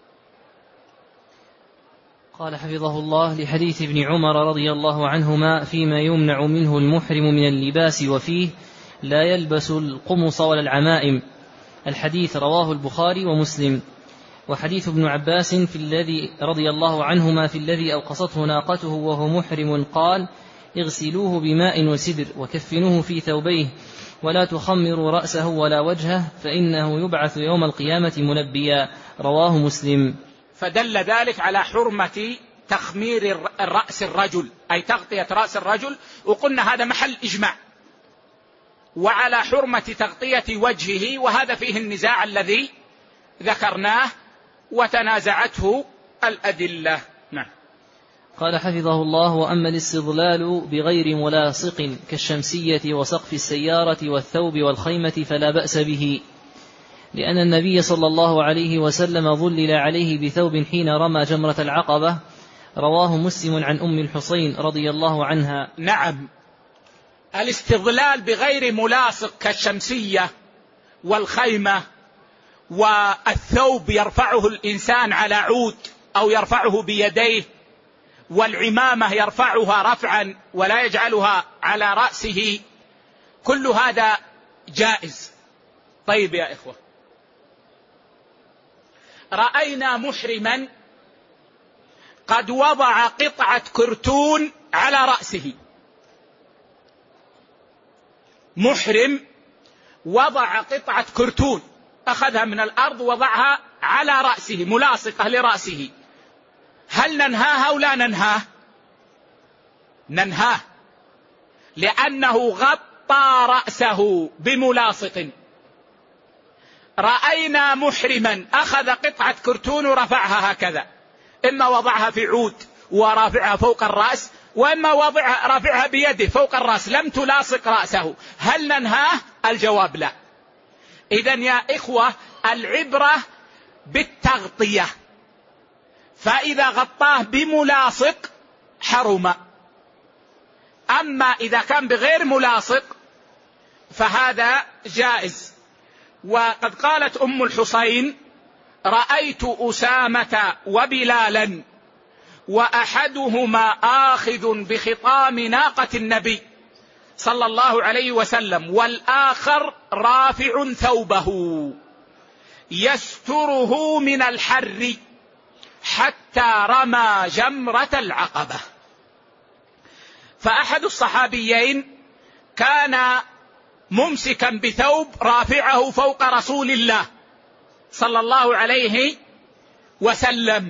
Speaker 2: قال حفظه الله: لحديث ابن عمر رضي الله عنهما فيما يمنع منه المحرم من اللباس وفيه لا يلبس القمص ولا العمائم. الحديث رواه البخاري ومسلم. وحديث ابن عباس في الذي رضي الله عنهما في الذي أوقصته ناقته وهو محرم قال: اغسلوه بماء وسدر وكفنوه في ثوبيه ولا تخمروا رأسه ولا وجهه فإنه يبعث يوم القيامة ملبيا. رواه مسلم.
Speaker 1: فدل ذلك على حرمة تخمير الرأس الرجل، أي تغطية رأس الرجل، وقلنا هذا محل إجماع، وعلى حرمة تغطية وجهه، وهذا فيه النزاع الذي ذكرناه وتنازعته الأدلة. نعم.
Speaker 2: قال حفظه الله: وأما الاستظلال بغير ملاصق كالشمسية وسقف السيارة والثوب والخيمة فلا بأس به، لأن النبي صلى الله عليه وسلم ظلل عليه بثوب حين رمى جمرة العقبة، رواه مسلم عن أم الحصين رضي الله عنها.
Speaker 1: نعم، الاستظلال بغير ملاصق كالشمسية والخيمة والثوب يرفعه الإنسان على عود أو يرفعه بيديه، والعمامة يرفعها رفعا ولا يجعلها على رأسه، كل هذا جائز. طيب يا إخوة، رأينا محرما قد وضع قطعة كرتون على رأسه، محرم وضع قطعة كرتون، أخذها من الأرض وضعها على رأسه ملاصقة لرأسه، هل ننهاها أو لا ننهاه؟ ننهاه، لأنه غطى رأسه بملاصق. رأينا محرما أخذ قطعة كرتون ورفعها هكذا، إما وضعها في عود ورافعها فوق الرأس، وإما وضعها رافعها بيده فوق الرأس، لم تلاصق رأسه، هل ننهاه؟ الجواب لا. إذن يا إخوة، العبرة بالتغطية، فإذا غطاه بملاصق حرم، أما إذا كان بغير ملاصق فهذا جائز. وقد قالت أم الحصين: رأيت أسامة وبلالا وأحدهما آخذ بخطام ناقة النبي صلى الله عليه وسلم والآخر رافع ثوبه يستره من الحر حتى رمى جمرة العقبة. فأحد الصحابيين كان ممسكا بثوب رافعه فوق رسول الله صلى الله عليه وسلم،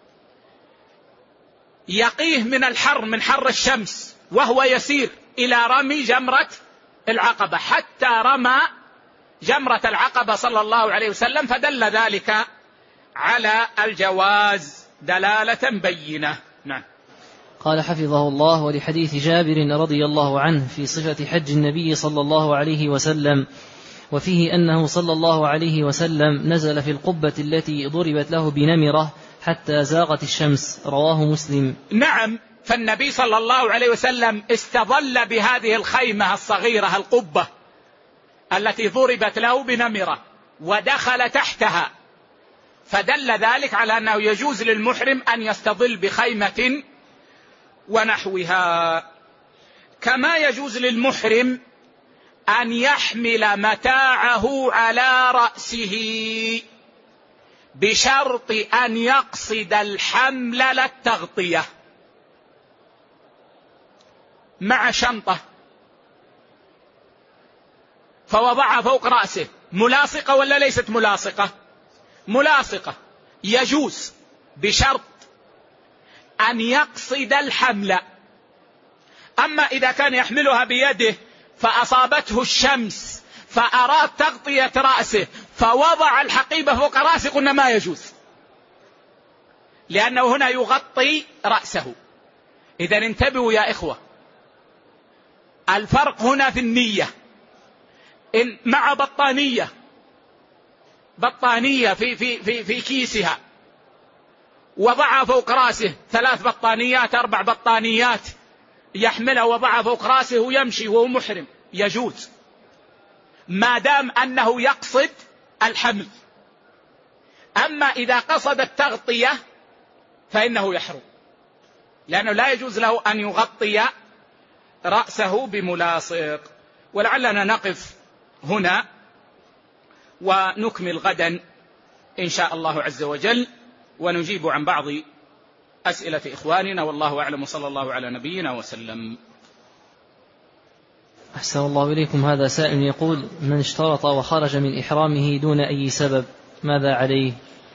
Speaker 1: يقيه من الحر، من حر الشمس، وهو يسير إلى رمي جمرة العقبة حتى رمى جمرة العقبة صلى الله عليه وسلم، فدل ذلك على الجواز دلالة بينة. نعم.
Speaker 2: قال حفظه الله: ولحديث جابر رضي الله عنه في صفة حج النبي صلى الله عليه وسلم، وفيه أنه صلى الله عليه وسلم نزل في القبة التي ضربت له بنمرة حتى زاغت الشمس، رواه مسلم.
Speaker 1: نعم، فالنبي صلى الله عليه وسلم استظل بهذه الخيمة الصغيرة القبة التي ضربت له بنمرة ودخل تحتها، فدل ذلك على أنه يجوز للمحرم أن يستظل بخيمة ونحوها. كما يجوز للمحرم أن يحمل متاعه على رأسه بشرط أن يقصد الحمل لا التغطية، مع شنطة فوضعها فوق رأسه، ملاصقة ولا ليست ملاصقة؟ ملاصقة، يجوز بشرط أن يقصد الحمل. أما إذا كان يحملها بيده فأصابته الشمس فأراد تغطية رأسه فوضع الحقيبة فوق رأسه، قلنا ما يجوز، لأنه هنا يغطي رأسه. إذن انتبهوا يا إخوة، الفرق هنا في النية. إن مع بطانية بطانية في, في, في, في كيسها وضعها فوق رأسه، ثلاث بطانيات أربع بطانيات يحملها وضعها فوق رأسه ويمشي وهو محرم، يجوز ما دام أنه يقصد الحمل. أما إذا قصد التغطية فإنه يحرم، لأنه لا يجوز له أن يغطي رأسه بملاصق. ولعلنا نقف هنا ونكمل غدا إن شاء الله عز وجل، ونجيب عن بعض أسئلة إخواننا، والله أعلم، صلى الله على نبينا وسلم.
Speaker 2: أحسن الله إليكم. هذا سائل يقول: من اشترط وخرج من إحرامه دون أي سبب ماذا عليه؟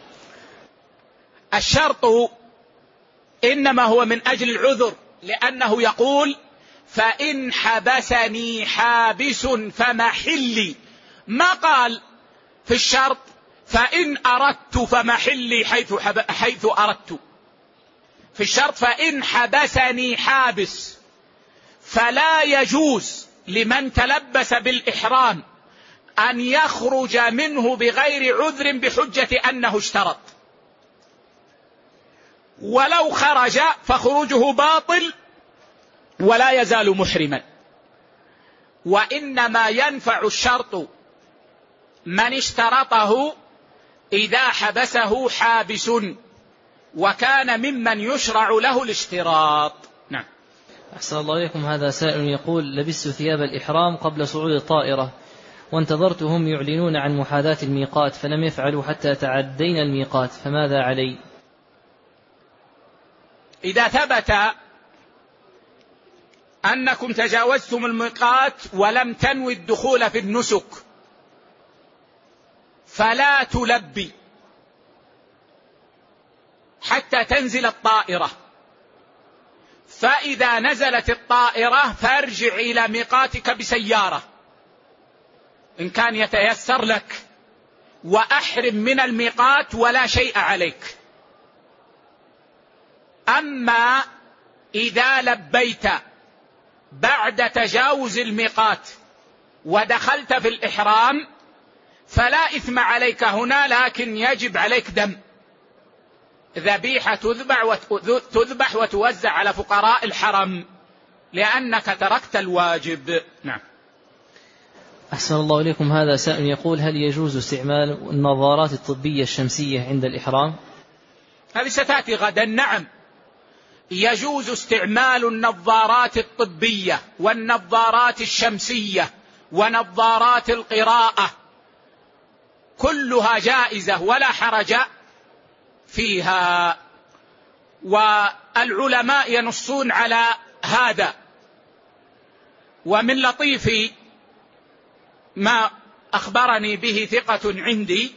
Speaker 1: الشرط إنما هو من أجل العذر، لأنه يقول: فإن حبسني حابس فمحلي، ما قال في الشرط فإن أردت فمحلي حيث, حيث أردت. في الشرط فإن حبسني حابس، فلا يجوز لمن تلبس بالإحرام أن يخرج منه بغير عذر بحجة أنه اشترط، ولو خرج فخروجه باطل ولا يزال محرما. وإنما ينفع الشرط من اشترطه إذا حبسه حابس وكان ممن يشرع له الاشتراط. نعم.
Speaker 2: أحسن الله إليكم. هذا سائل يقول: لبست ثياب الإحرام قبل صعود الطائرة وانتظرتهم يعلنون عن محاذاة الميقات فلم يفعلوا حتى تعدينا الميقات، فماذا علي؟
Speaker 1: إذا ثبت أنكم تجاوزتم الميقات ولم تنوي الدخول في النسك فلا تلبي حتى تنزل الطائرة، فإذا نزلت الطائرة فارجع إلى ميقاتك بسيارة إن كان يتيسر لك، وأحرم من الميقات ولا شيء عليك. أما إذا لبيت بعد تجاوز الميقات ودخلت في الإحرام فلا إثم عليك هنا، لكن يجب عليك دم، ذبيحة تذبح وتوزع على فقراء الحرم لأنك تركت الواجب. نعم.
Speaker 2: أحسن الله إليكم. هذا سائل يقول: هل يجوز استعمال النظارات الطبية الشمسية عند الإحرام؟
Speaker 1: هذه ستأتي غدا. نعم، يجوز استعمال النظارات الطبية والنظارات الشمسية ونظارات القراءة، كلها جائزة ولا حرج فيها، والعلماء ينصون على هذا. ومن لطيف ما أخبرني به ثقة عندي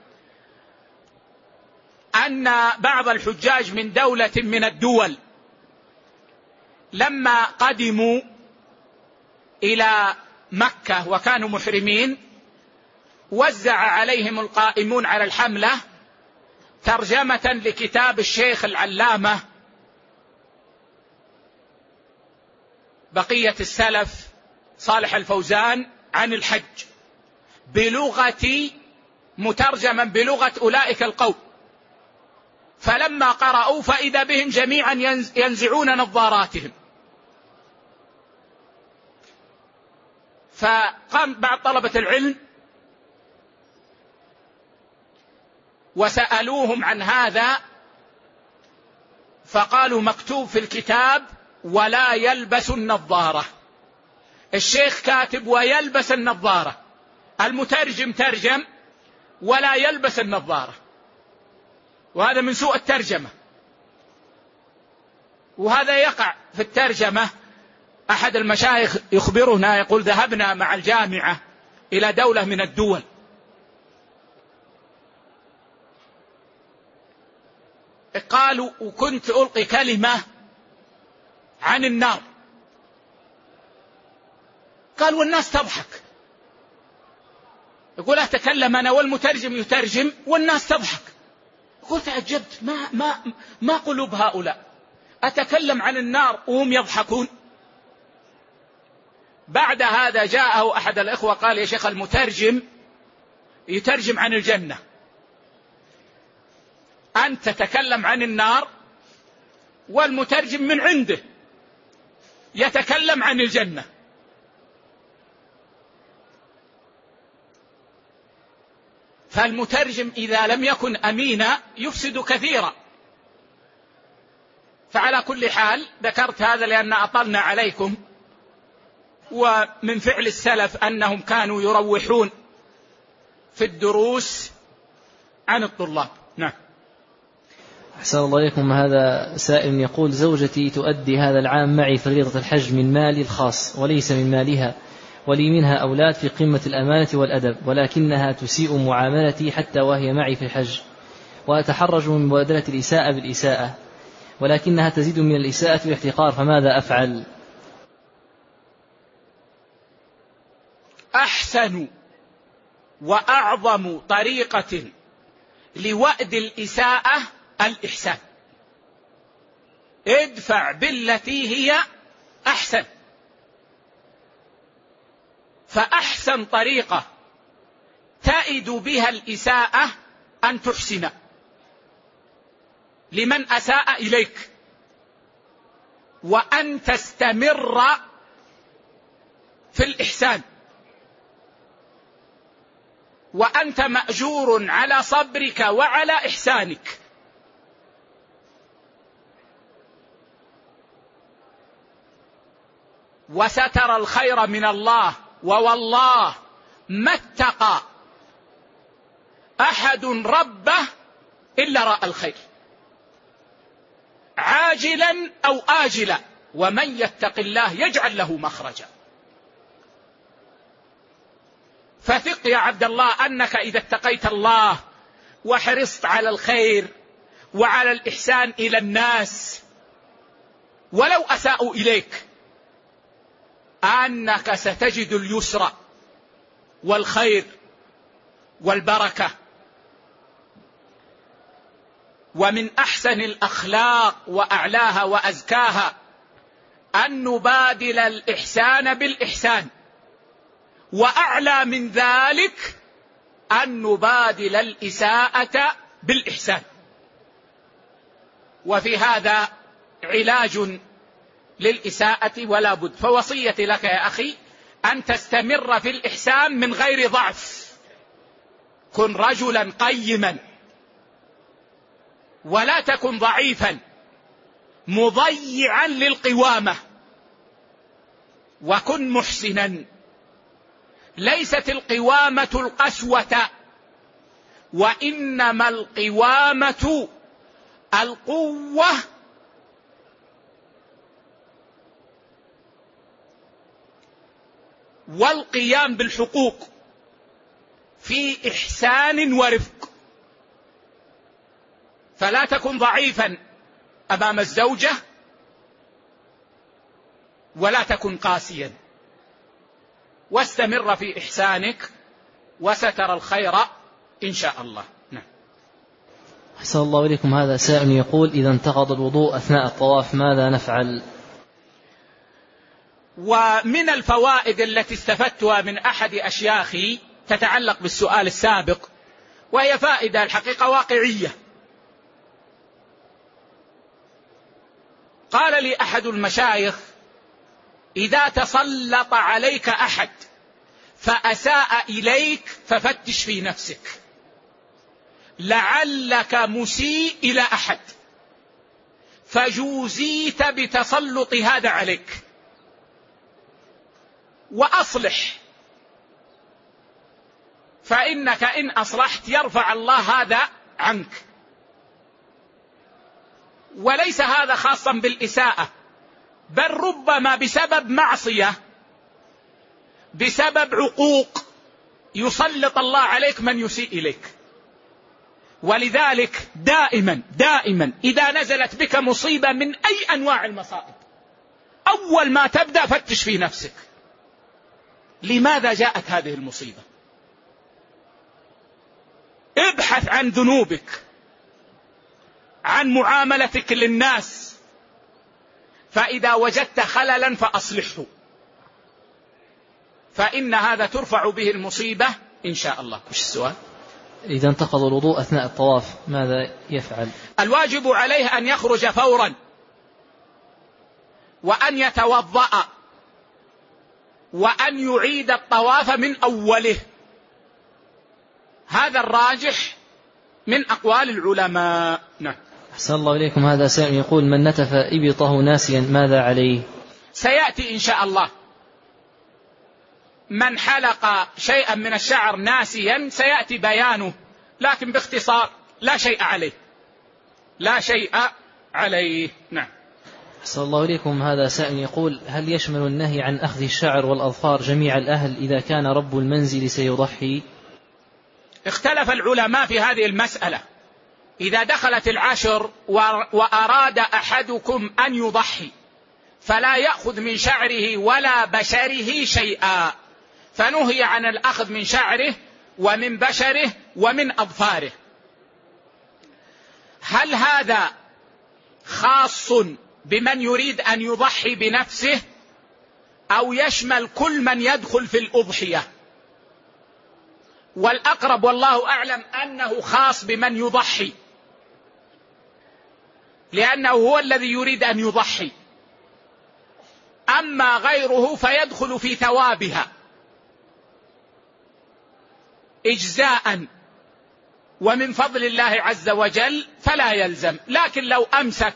Speaker 1: أن بعض الحجاج من دولة من الدول لما قدموا إلى مكة وكانوا محرمين وزع عليهم القائمون على الحملة ترجمة لكتاب الشيخ العلامة بقية السلف صالح الفوزان عن الحج بلغة مترجما بلغة أولئك القوم، فلما قرأوا فإذا بهم جميعا ينزعون نظاراتهم، فقام بعض طلبة العلم وسألوهم عن هذا فقالوا: مكتوب في الكتاب ولا يلبس النظارة. الشيخ كاتب ويلبس النظارة، المترجم ترجم ولا يلبس النظارة، وهذا من سوء الترجمة، وهذا يقع في الترجمة. أحد المشايخ يخبرنا يقول: ذهبنا مع الجامعة إلى دولة من الدول قالوا وكنت ألقي كلمة عن النار، قال والناس تضحك، يقول أتكلم أنا والمترجم يترجم والناس تضحك. قلت تعجبت، ما, ما, ما قلوب هؤلاء، أتكلم عن النار وهم يضحكون. بعد هذا جاءه أحد الإخوة قال: يا شيخ المترجم يترجم عن الجنة، أنت تتكلم عن النار والمترجم من عنده يتكلم عن الجنة. فالمترجم إذا لم يكن أمينا يفسد كثيرا. فعلى كل حال ذكرت هذا لأن أطلنا عليكم، ومن فعل السلف أنهم كانوا يروحون في الدروس عن الطلاب. نعم.
Speaker 2: أحسن الله إليكم. هذا سائل يقول: زوجتي تؤدي هذا العام معي فريضة الحج من مالي الخاص وليس من مالها، ولي منها أولاد في قمة الأمانة والأدب، ولكنها تسيء معاملتي حتى وهي معي في الحج، وأتحرج من مبادلة الإساءة بالإساءة، ولكنها تزيد من الإساءة والاحتقار، فماذا أفعل؟
Speaker 1: أحسن وأعظم طريقة لوأد الإساءة الإحسان. ادفع بالتي هي أحسن. فأحسن طريقة تأد بها الإساءة أن تحسن لمن أساء إليك، وأن تستمر في الإحسان، وأنت مأجور على صبرك وعلى إحسانك. وستر الخير من الله، ووالله ما اتقى أحد ربه إلا رأى الخير عاجلا أو آجلا، ومن يتق الله يجعل له مخرجا. فثق يا عبد الله أنك إذا اتقيت الله وحرصت على الخير وعلى الإحسان إلى الناس ولو أساءوا إليك، أنك ستجد اليسر والخير والبركة. ومن أحسن الأخلاق وأعلاها وأزكاها أن نبادل الإحسان بالإحسان، وأعلى من ذلك أن نبادل الإساءة بالإحسان. وفي هذا علاج للإساءة ولا بد. فوصيتي لك يا أخي أن تستمر في الإحسان من غير ضعف. كن رجلا قيما ولا تكن ضعيفا مضيعا للقوامة، وكن محسنا. ليست القوامة القسوة، وإنما القوامة القوة والقيام بالحقوق في إحسان ورفق. فلا تكن ضعيفا أمام الزوجة، ولا تكن قاسيا، واستمر في إحسانك وستر الخير إن شاء الله. نعم.
Speaker 2: أحسن الله إليكم. هذا سائل يقول: إذا انتقض الوضوء أثناء الطواف ماذا نفعل؟
Speaker 1: ومن الفوائد التي استفدتها من أحد أشياخي تتعلق بالسؤال السابق، وهي فائدة الحقيقة واقعية. قال لي أحد المشايخ: إذا تسلط عليك أحد فأساء إليك ففتش في نفسك، لعلك مسيء إلى أحد فجوزيت بتسلط هذا عليك، وأصلح، فإنك إن أصلحت يرفع الله هذا عنك. وليس هذا خاصا بالإساءة، بل ربما بسبب معصية، بسبب عقوق يسلط الله عليك من يسيء إليك. ولذلك دائما دائما إذا نزلت بك مصيبة من أي أنواع المصائب، أول ما تبدأ فتش في نفسك، لماذا جاءت هذه المصيبة؟ ابحث عن ذنوبك، عن معاملتك للناس، فإذا وجدت خللا فأصلحه، فإن هذا ترفع به المصيبة إن شاء الله. وش السؤال؟
Speaker 2: إذا انتقض الوضوء أثناء الطواف ماذا يفعل؟
Speaker 1: الواجب عليه أن يخرج فورا، وأن يتوضأ، وأن يعيد الطواف من أوله. هذا الراجح من أقوال العلماء. نعم.
Speaker 2: أحسن الله إليكم. هذا سائل يقول: من نتف إبطه ناسيا ماذا عليه؟
Speaker 1: سيأتي إن شاء الله. من حلق شيئا من الشعر ناسيا سيأتي بيانه، لكن باختصار لا شيء عليه، لا شيء عليه. نعم.
Speaker 2: أحسن الله إليكم. هذا سائل يقول: هل يشمل النهي عن أخذ الشعر والأظفار جميع الأهل إذا كان رب المنزل سيضحي؟
Speaker 1: اختلف العلماء في هذه المسألة. إذا دخلت العشر وأراد أحدكم أن يضحي فلا يأخذ من شعره ولا بشره شيئا، فنهي عن الأخذ من شعره ومن بشره ومن أظفاره. هل هذا خاص بمن يريد أن يضحي بنفسه أو يشمل كل من يدخل في الأضحية؟ والأقرب والله أعلم أنه خاص بمن يضحي، لأنه هو الذي يريد أن يضحي، أما غيره فيدخل في ثوابها إجزاء ومن فضل الله عز وجل فلا يلزم. لكن لو أمسك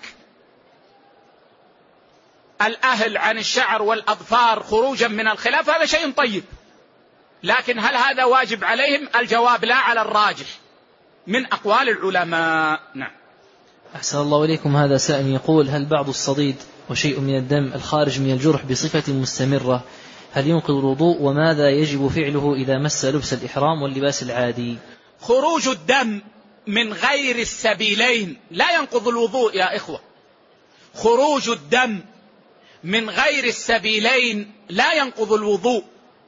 Speaker 1: الأهل عن الشعر والأظفار خروجا من الخلاف هذا شيء طيب، لكن هل هذا واجب عليهم؟ الجواب لا على الراجح من أقوال العلماء. نعم.
Speaker 2: أحسن الله إليكم. هذا سائل يقول: هل بعض الصديد وشيء من الدم الخارج من الجرح بصفة مستمرة هل ينقض الوضوء، وماذا يجب فعله إذا مس لبس الإحرام واللباس العادي؟
Speaker 1: خروج الدم من غير السبيلين لا ينقض الوضوء يا إخوة. خروج الدم من غير السبيلين لا ينقض الوضوء،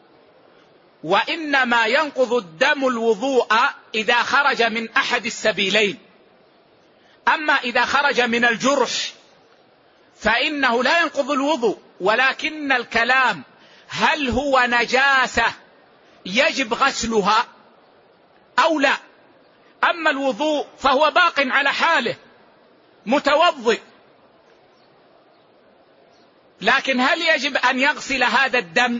Speaker 1: وإنما ينقض الدم الوضوء إذا خرج من أحد السبيلين. أما إذا خرج من الجرح فإنه لا ينقض الوضوء، ولكن الكلام هل هو نجاسة يجب غسلها أو لا؟ أما الوضوء فهو باق على حاله متوضئ، لكن هل يجب أن يغسل هذا الدم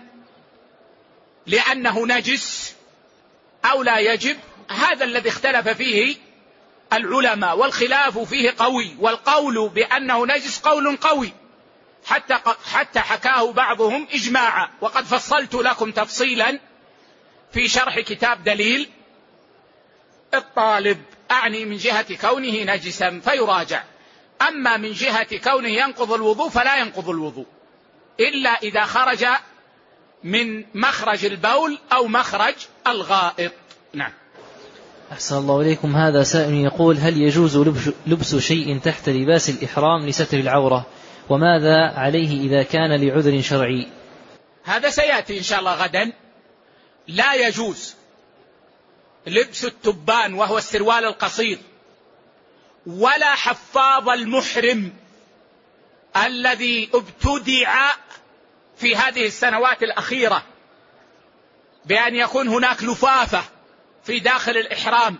Speaker 1: لأنه نجس أو لا يجب؟ هذا الذي اختلف فيه العلماء، والخلاف فيه قوي، والقول بأنه نجس قول قوي حتى حتى حكاه بعضهم إجماعا، وقد فصلت لكم تفصيلا في شرح كتاب دليل الطالب، أعني من جهة كونه نجسا فيراجع، أما من جهة كونه ينقض الوضوء فلا ينقض الوضوء إلا إذا خرج من مخرج البول أو مخرج الغائط. نعم.
Speaker 2: أحسن الله إليكم. هذا سائل يقول: هل يجوز لبس شيء تحت لباس الإحرام لستر العورة، وماذا عليه إذا كان لعذر شرعي؟
Speaker 1: هذا سيأتي إن شاء الله غدا. لا يجوز لبس التبان وهو السروال القصير، ولا حفاظ المحرم الذي ابتدع في هذه السنوات الأخيرة بأن يكون هناك لفافة في داخل الإحرام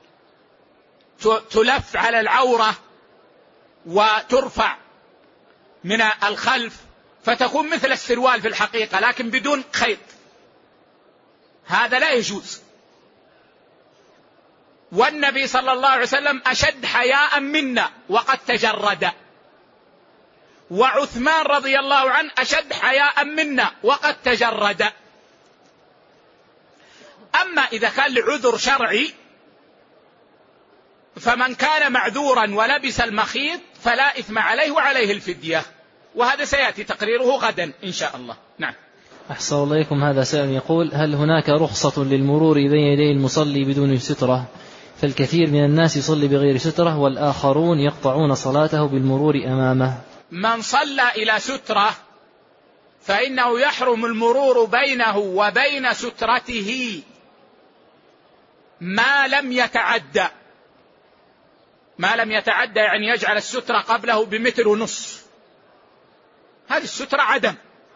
Speaker 1: تلف على العورة وترفع من الخلف فتكون مثل السروال في الحقيقة لكن بدون خيط. هذا لا يجوز. والنبي صلى الله عليه وسلم أشد حياء منا وقد تجرد، وعثمان رضي الله عنه أشد حياء منا وقد تجرد. أما إذا كان لعذر شرعي فمن كان معذورا ولبس المخيط فلا إثم عليه وعليه الفدية، وهذا سيأتي تقريره غدا إن شاء الله. نعم.
Speaker 2: أحسن الله إليكم. هذا سائل يقول: هل هناك رخصة للمرور بين يدي المصلي بدون سترة؟ فالكثير من الناس يصلي بغير سترة والآخرون يقطعون صلاته بالمرور أمامه.
Speaker 1: من صلى إلى سترة فإنه يحرم المرور بينه وبين سترته ما لم يتعدى. ما لم يتعدى يعني يجعل السترة قبله بمتر ونصف، هذه السترة عدم.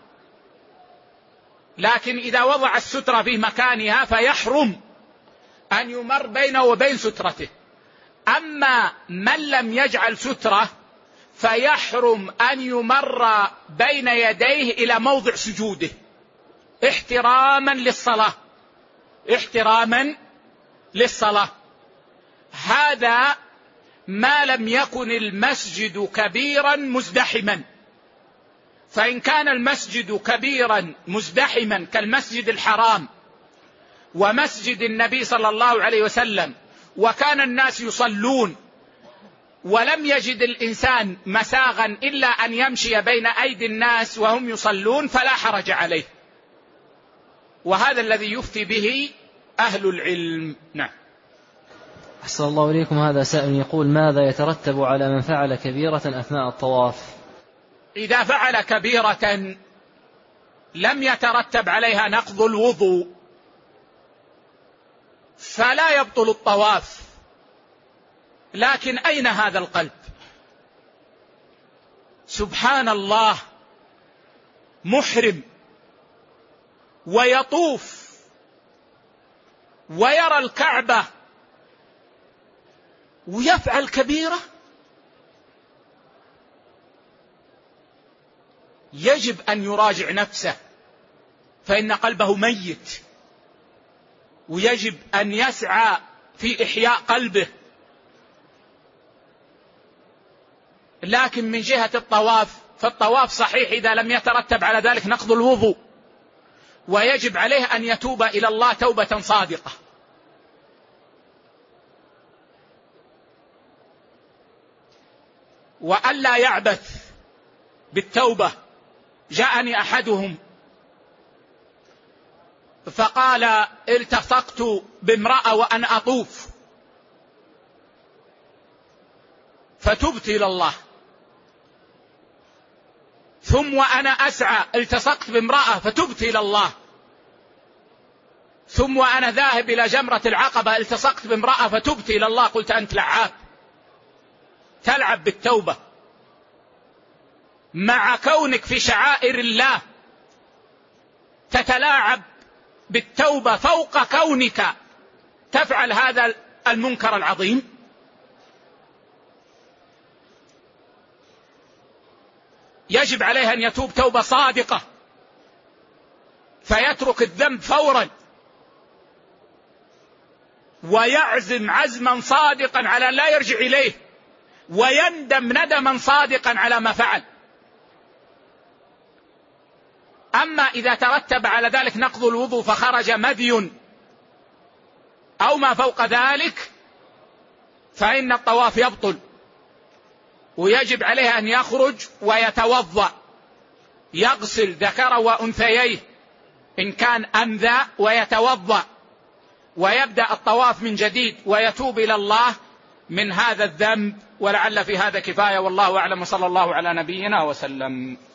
Speaker 1: لكن إذا وضع السترة في مكانها فيحرم أن يمر بينه وبين سترته. أما من لم يجعل سترة فيحرم أن يمر بين يديه إلى موضع سجوده احتراما للصلاة، احتراما للصلاة. هذا ما لم يكن المسجد كبيرا مزدحما، فإن كان المسجد كبيرا مزدحما كالمسجد الحرام ومسجد النبي صلى الله عليه وسلم وكان الناس يصلون ولم يجد الإنسان مساغا إلا أن يمشي بين أيدي الناس وهم يصلون فلا حرج عليه، وهذا الذي يفتي به أهل العلم. نعم.
Speaker 2: أحسن الله إليكم. هذا سائل يقول: ماذا يترتب على من فعل كبيرة أثناء الطواف؟
Speaker 1: إذا فعل كبيرة لم يترتب عليها نقض الوضوء فلا يبطل الطواف لكن أين هذا القلب؟ سبحان الله، محرم ويطوف ويرى الكعبة ويفعل كبيرة. يجب أن يراجع نفسه، فإن قلبه ميت، ويجب أن يسعى في إحياء قلبه. لكن من جهة الطواف، فالطواف صحيح إذا لم يترتب على ذلك نقض الوضوء، ويجب عليه أن يتوب إلى الله توبة صادقة. وألا يعبث بالتوبة. جاءني أحدهم فقال: التصقت بامرأة وأنا أطوف فتبت إلى الله، ثم وأنا أسعى التصقت بامرأة فتبت إلى الله، ثم وأنا ذاهب إلى جمرة العقبة التصقت بامرأة فتبت إلى الله. قلت: أنت لعاب، تلعب بالتوبة مع كونك في شعائر الله، تتلاعب بالتوبة فوق كونك تفعل هذا المنكر العظيم. يجب عليه أن يتوب توبة صادقة، فيترك الذنب فورا، ويعزم عزما صادقا على لا يرجع إليه، ويندم ندما صادقا على ما فعل. أما إذا ترتب على ذلك نقض الوضوء فخرج مذي أو ما فوق ذلك، فإن الطواف يبطل، ويجب عليه أن يخرج ويتوضأ، يغسل ذكره وأنثييه إن كان أنذى، ويتوضأ ويبدأ الطواف من جديد، ويتوب إلى الله من هذا الذنب. ولعل في هذا كفاية، والله أعلم، صلى الله على نبينا وسلم.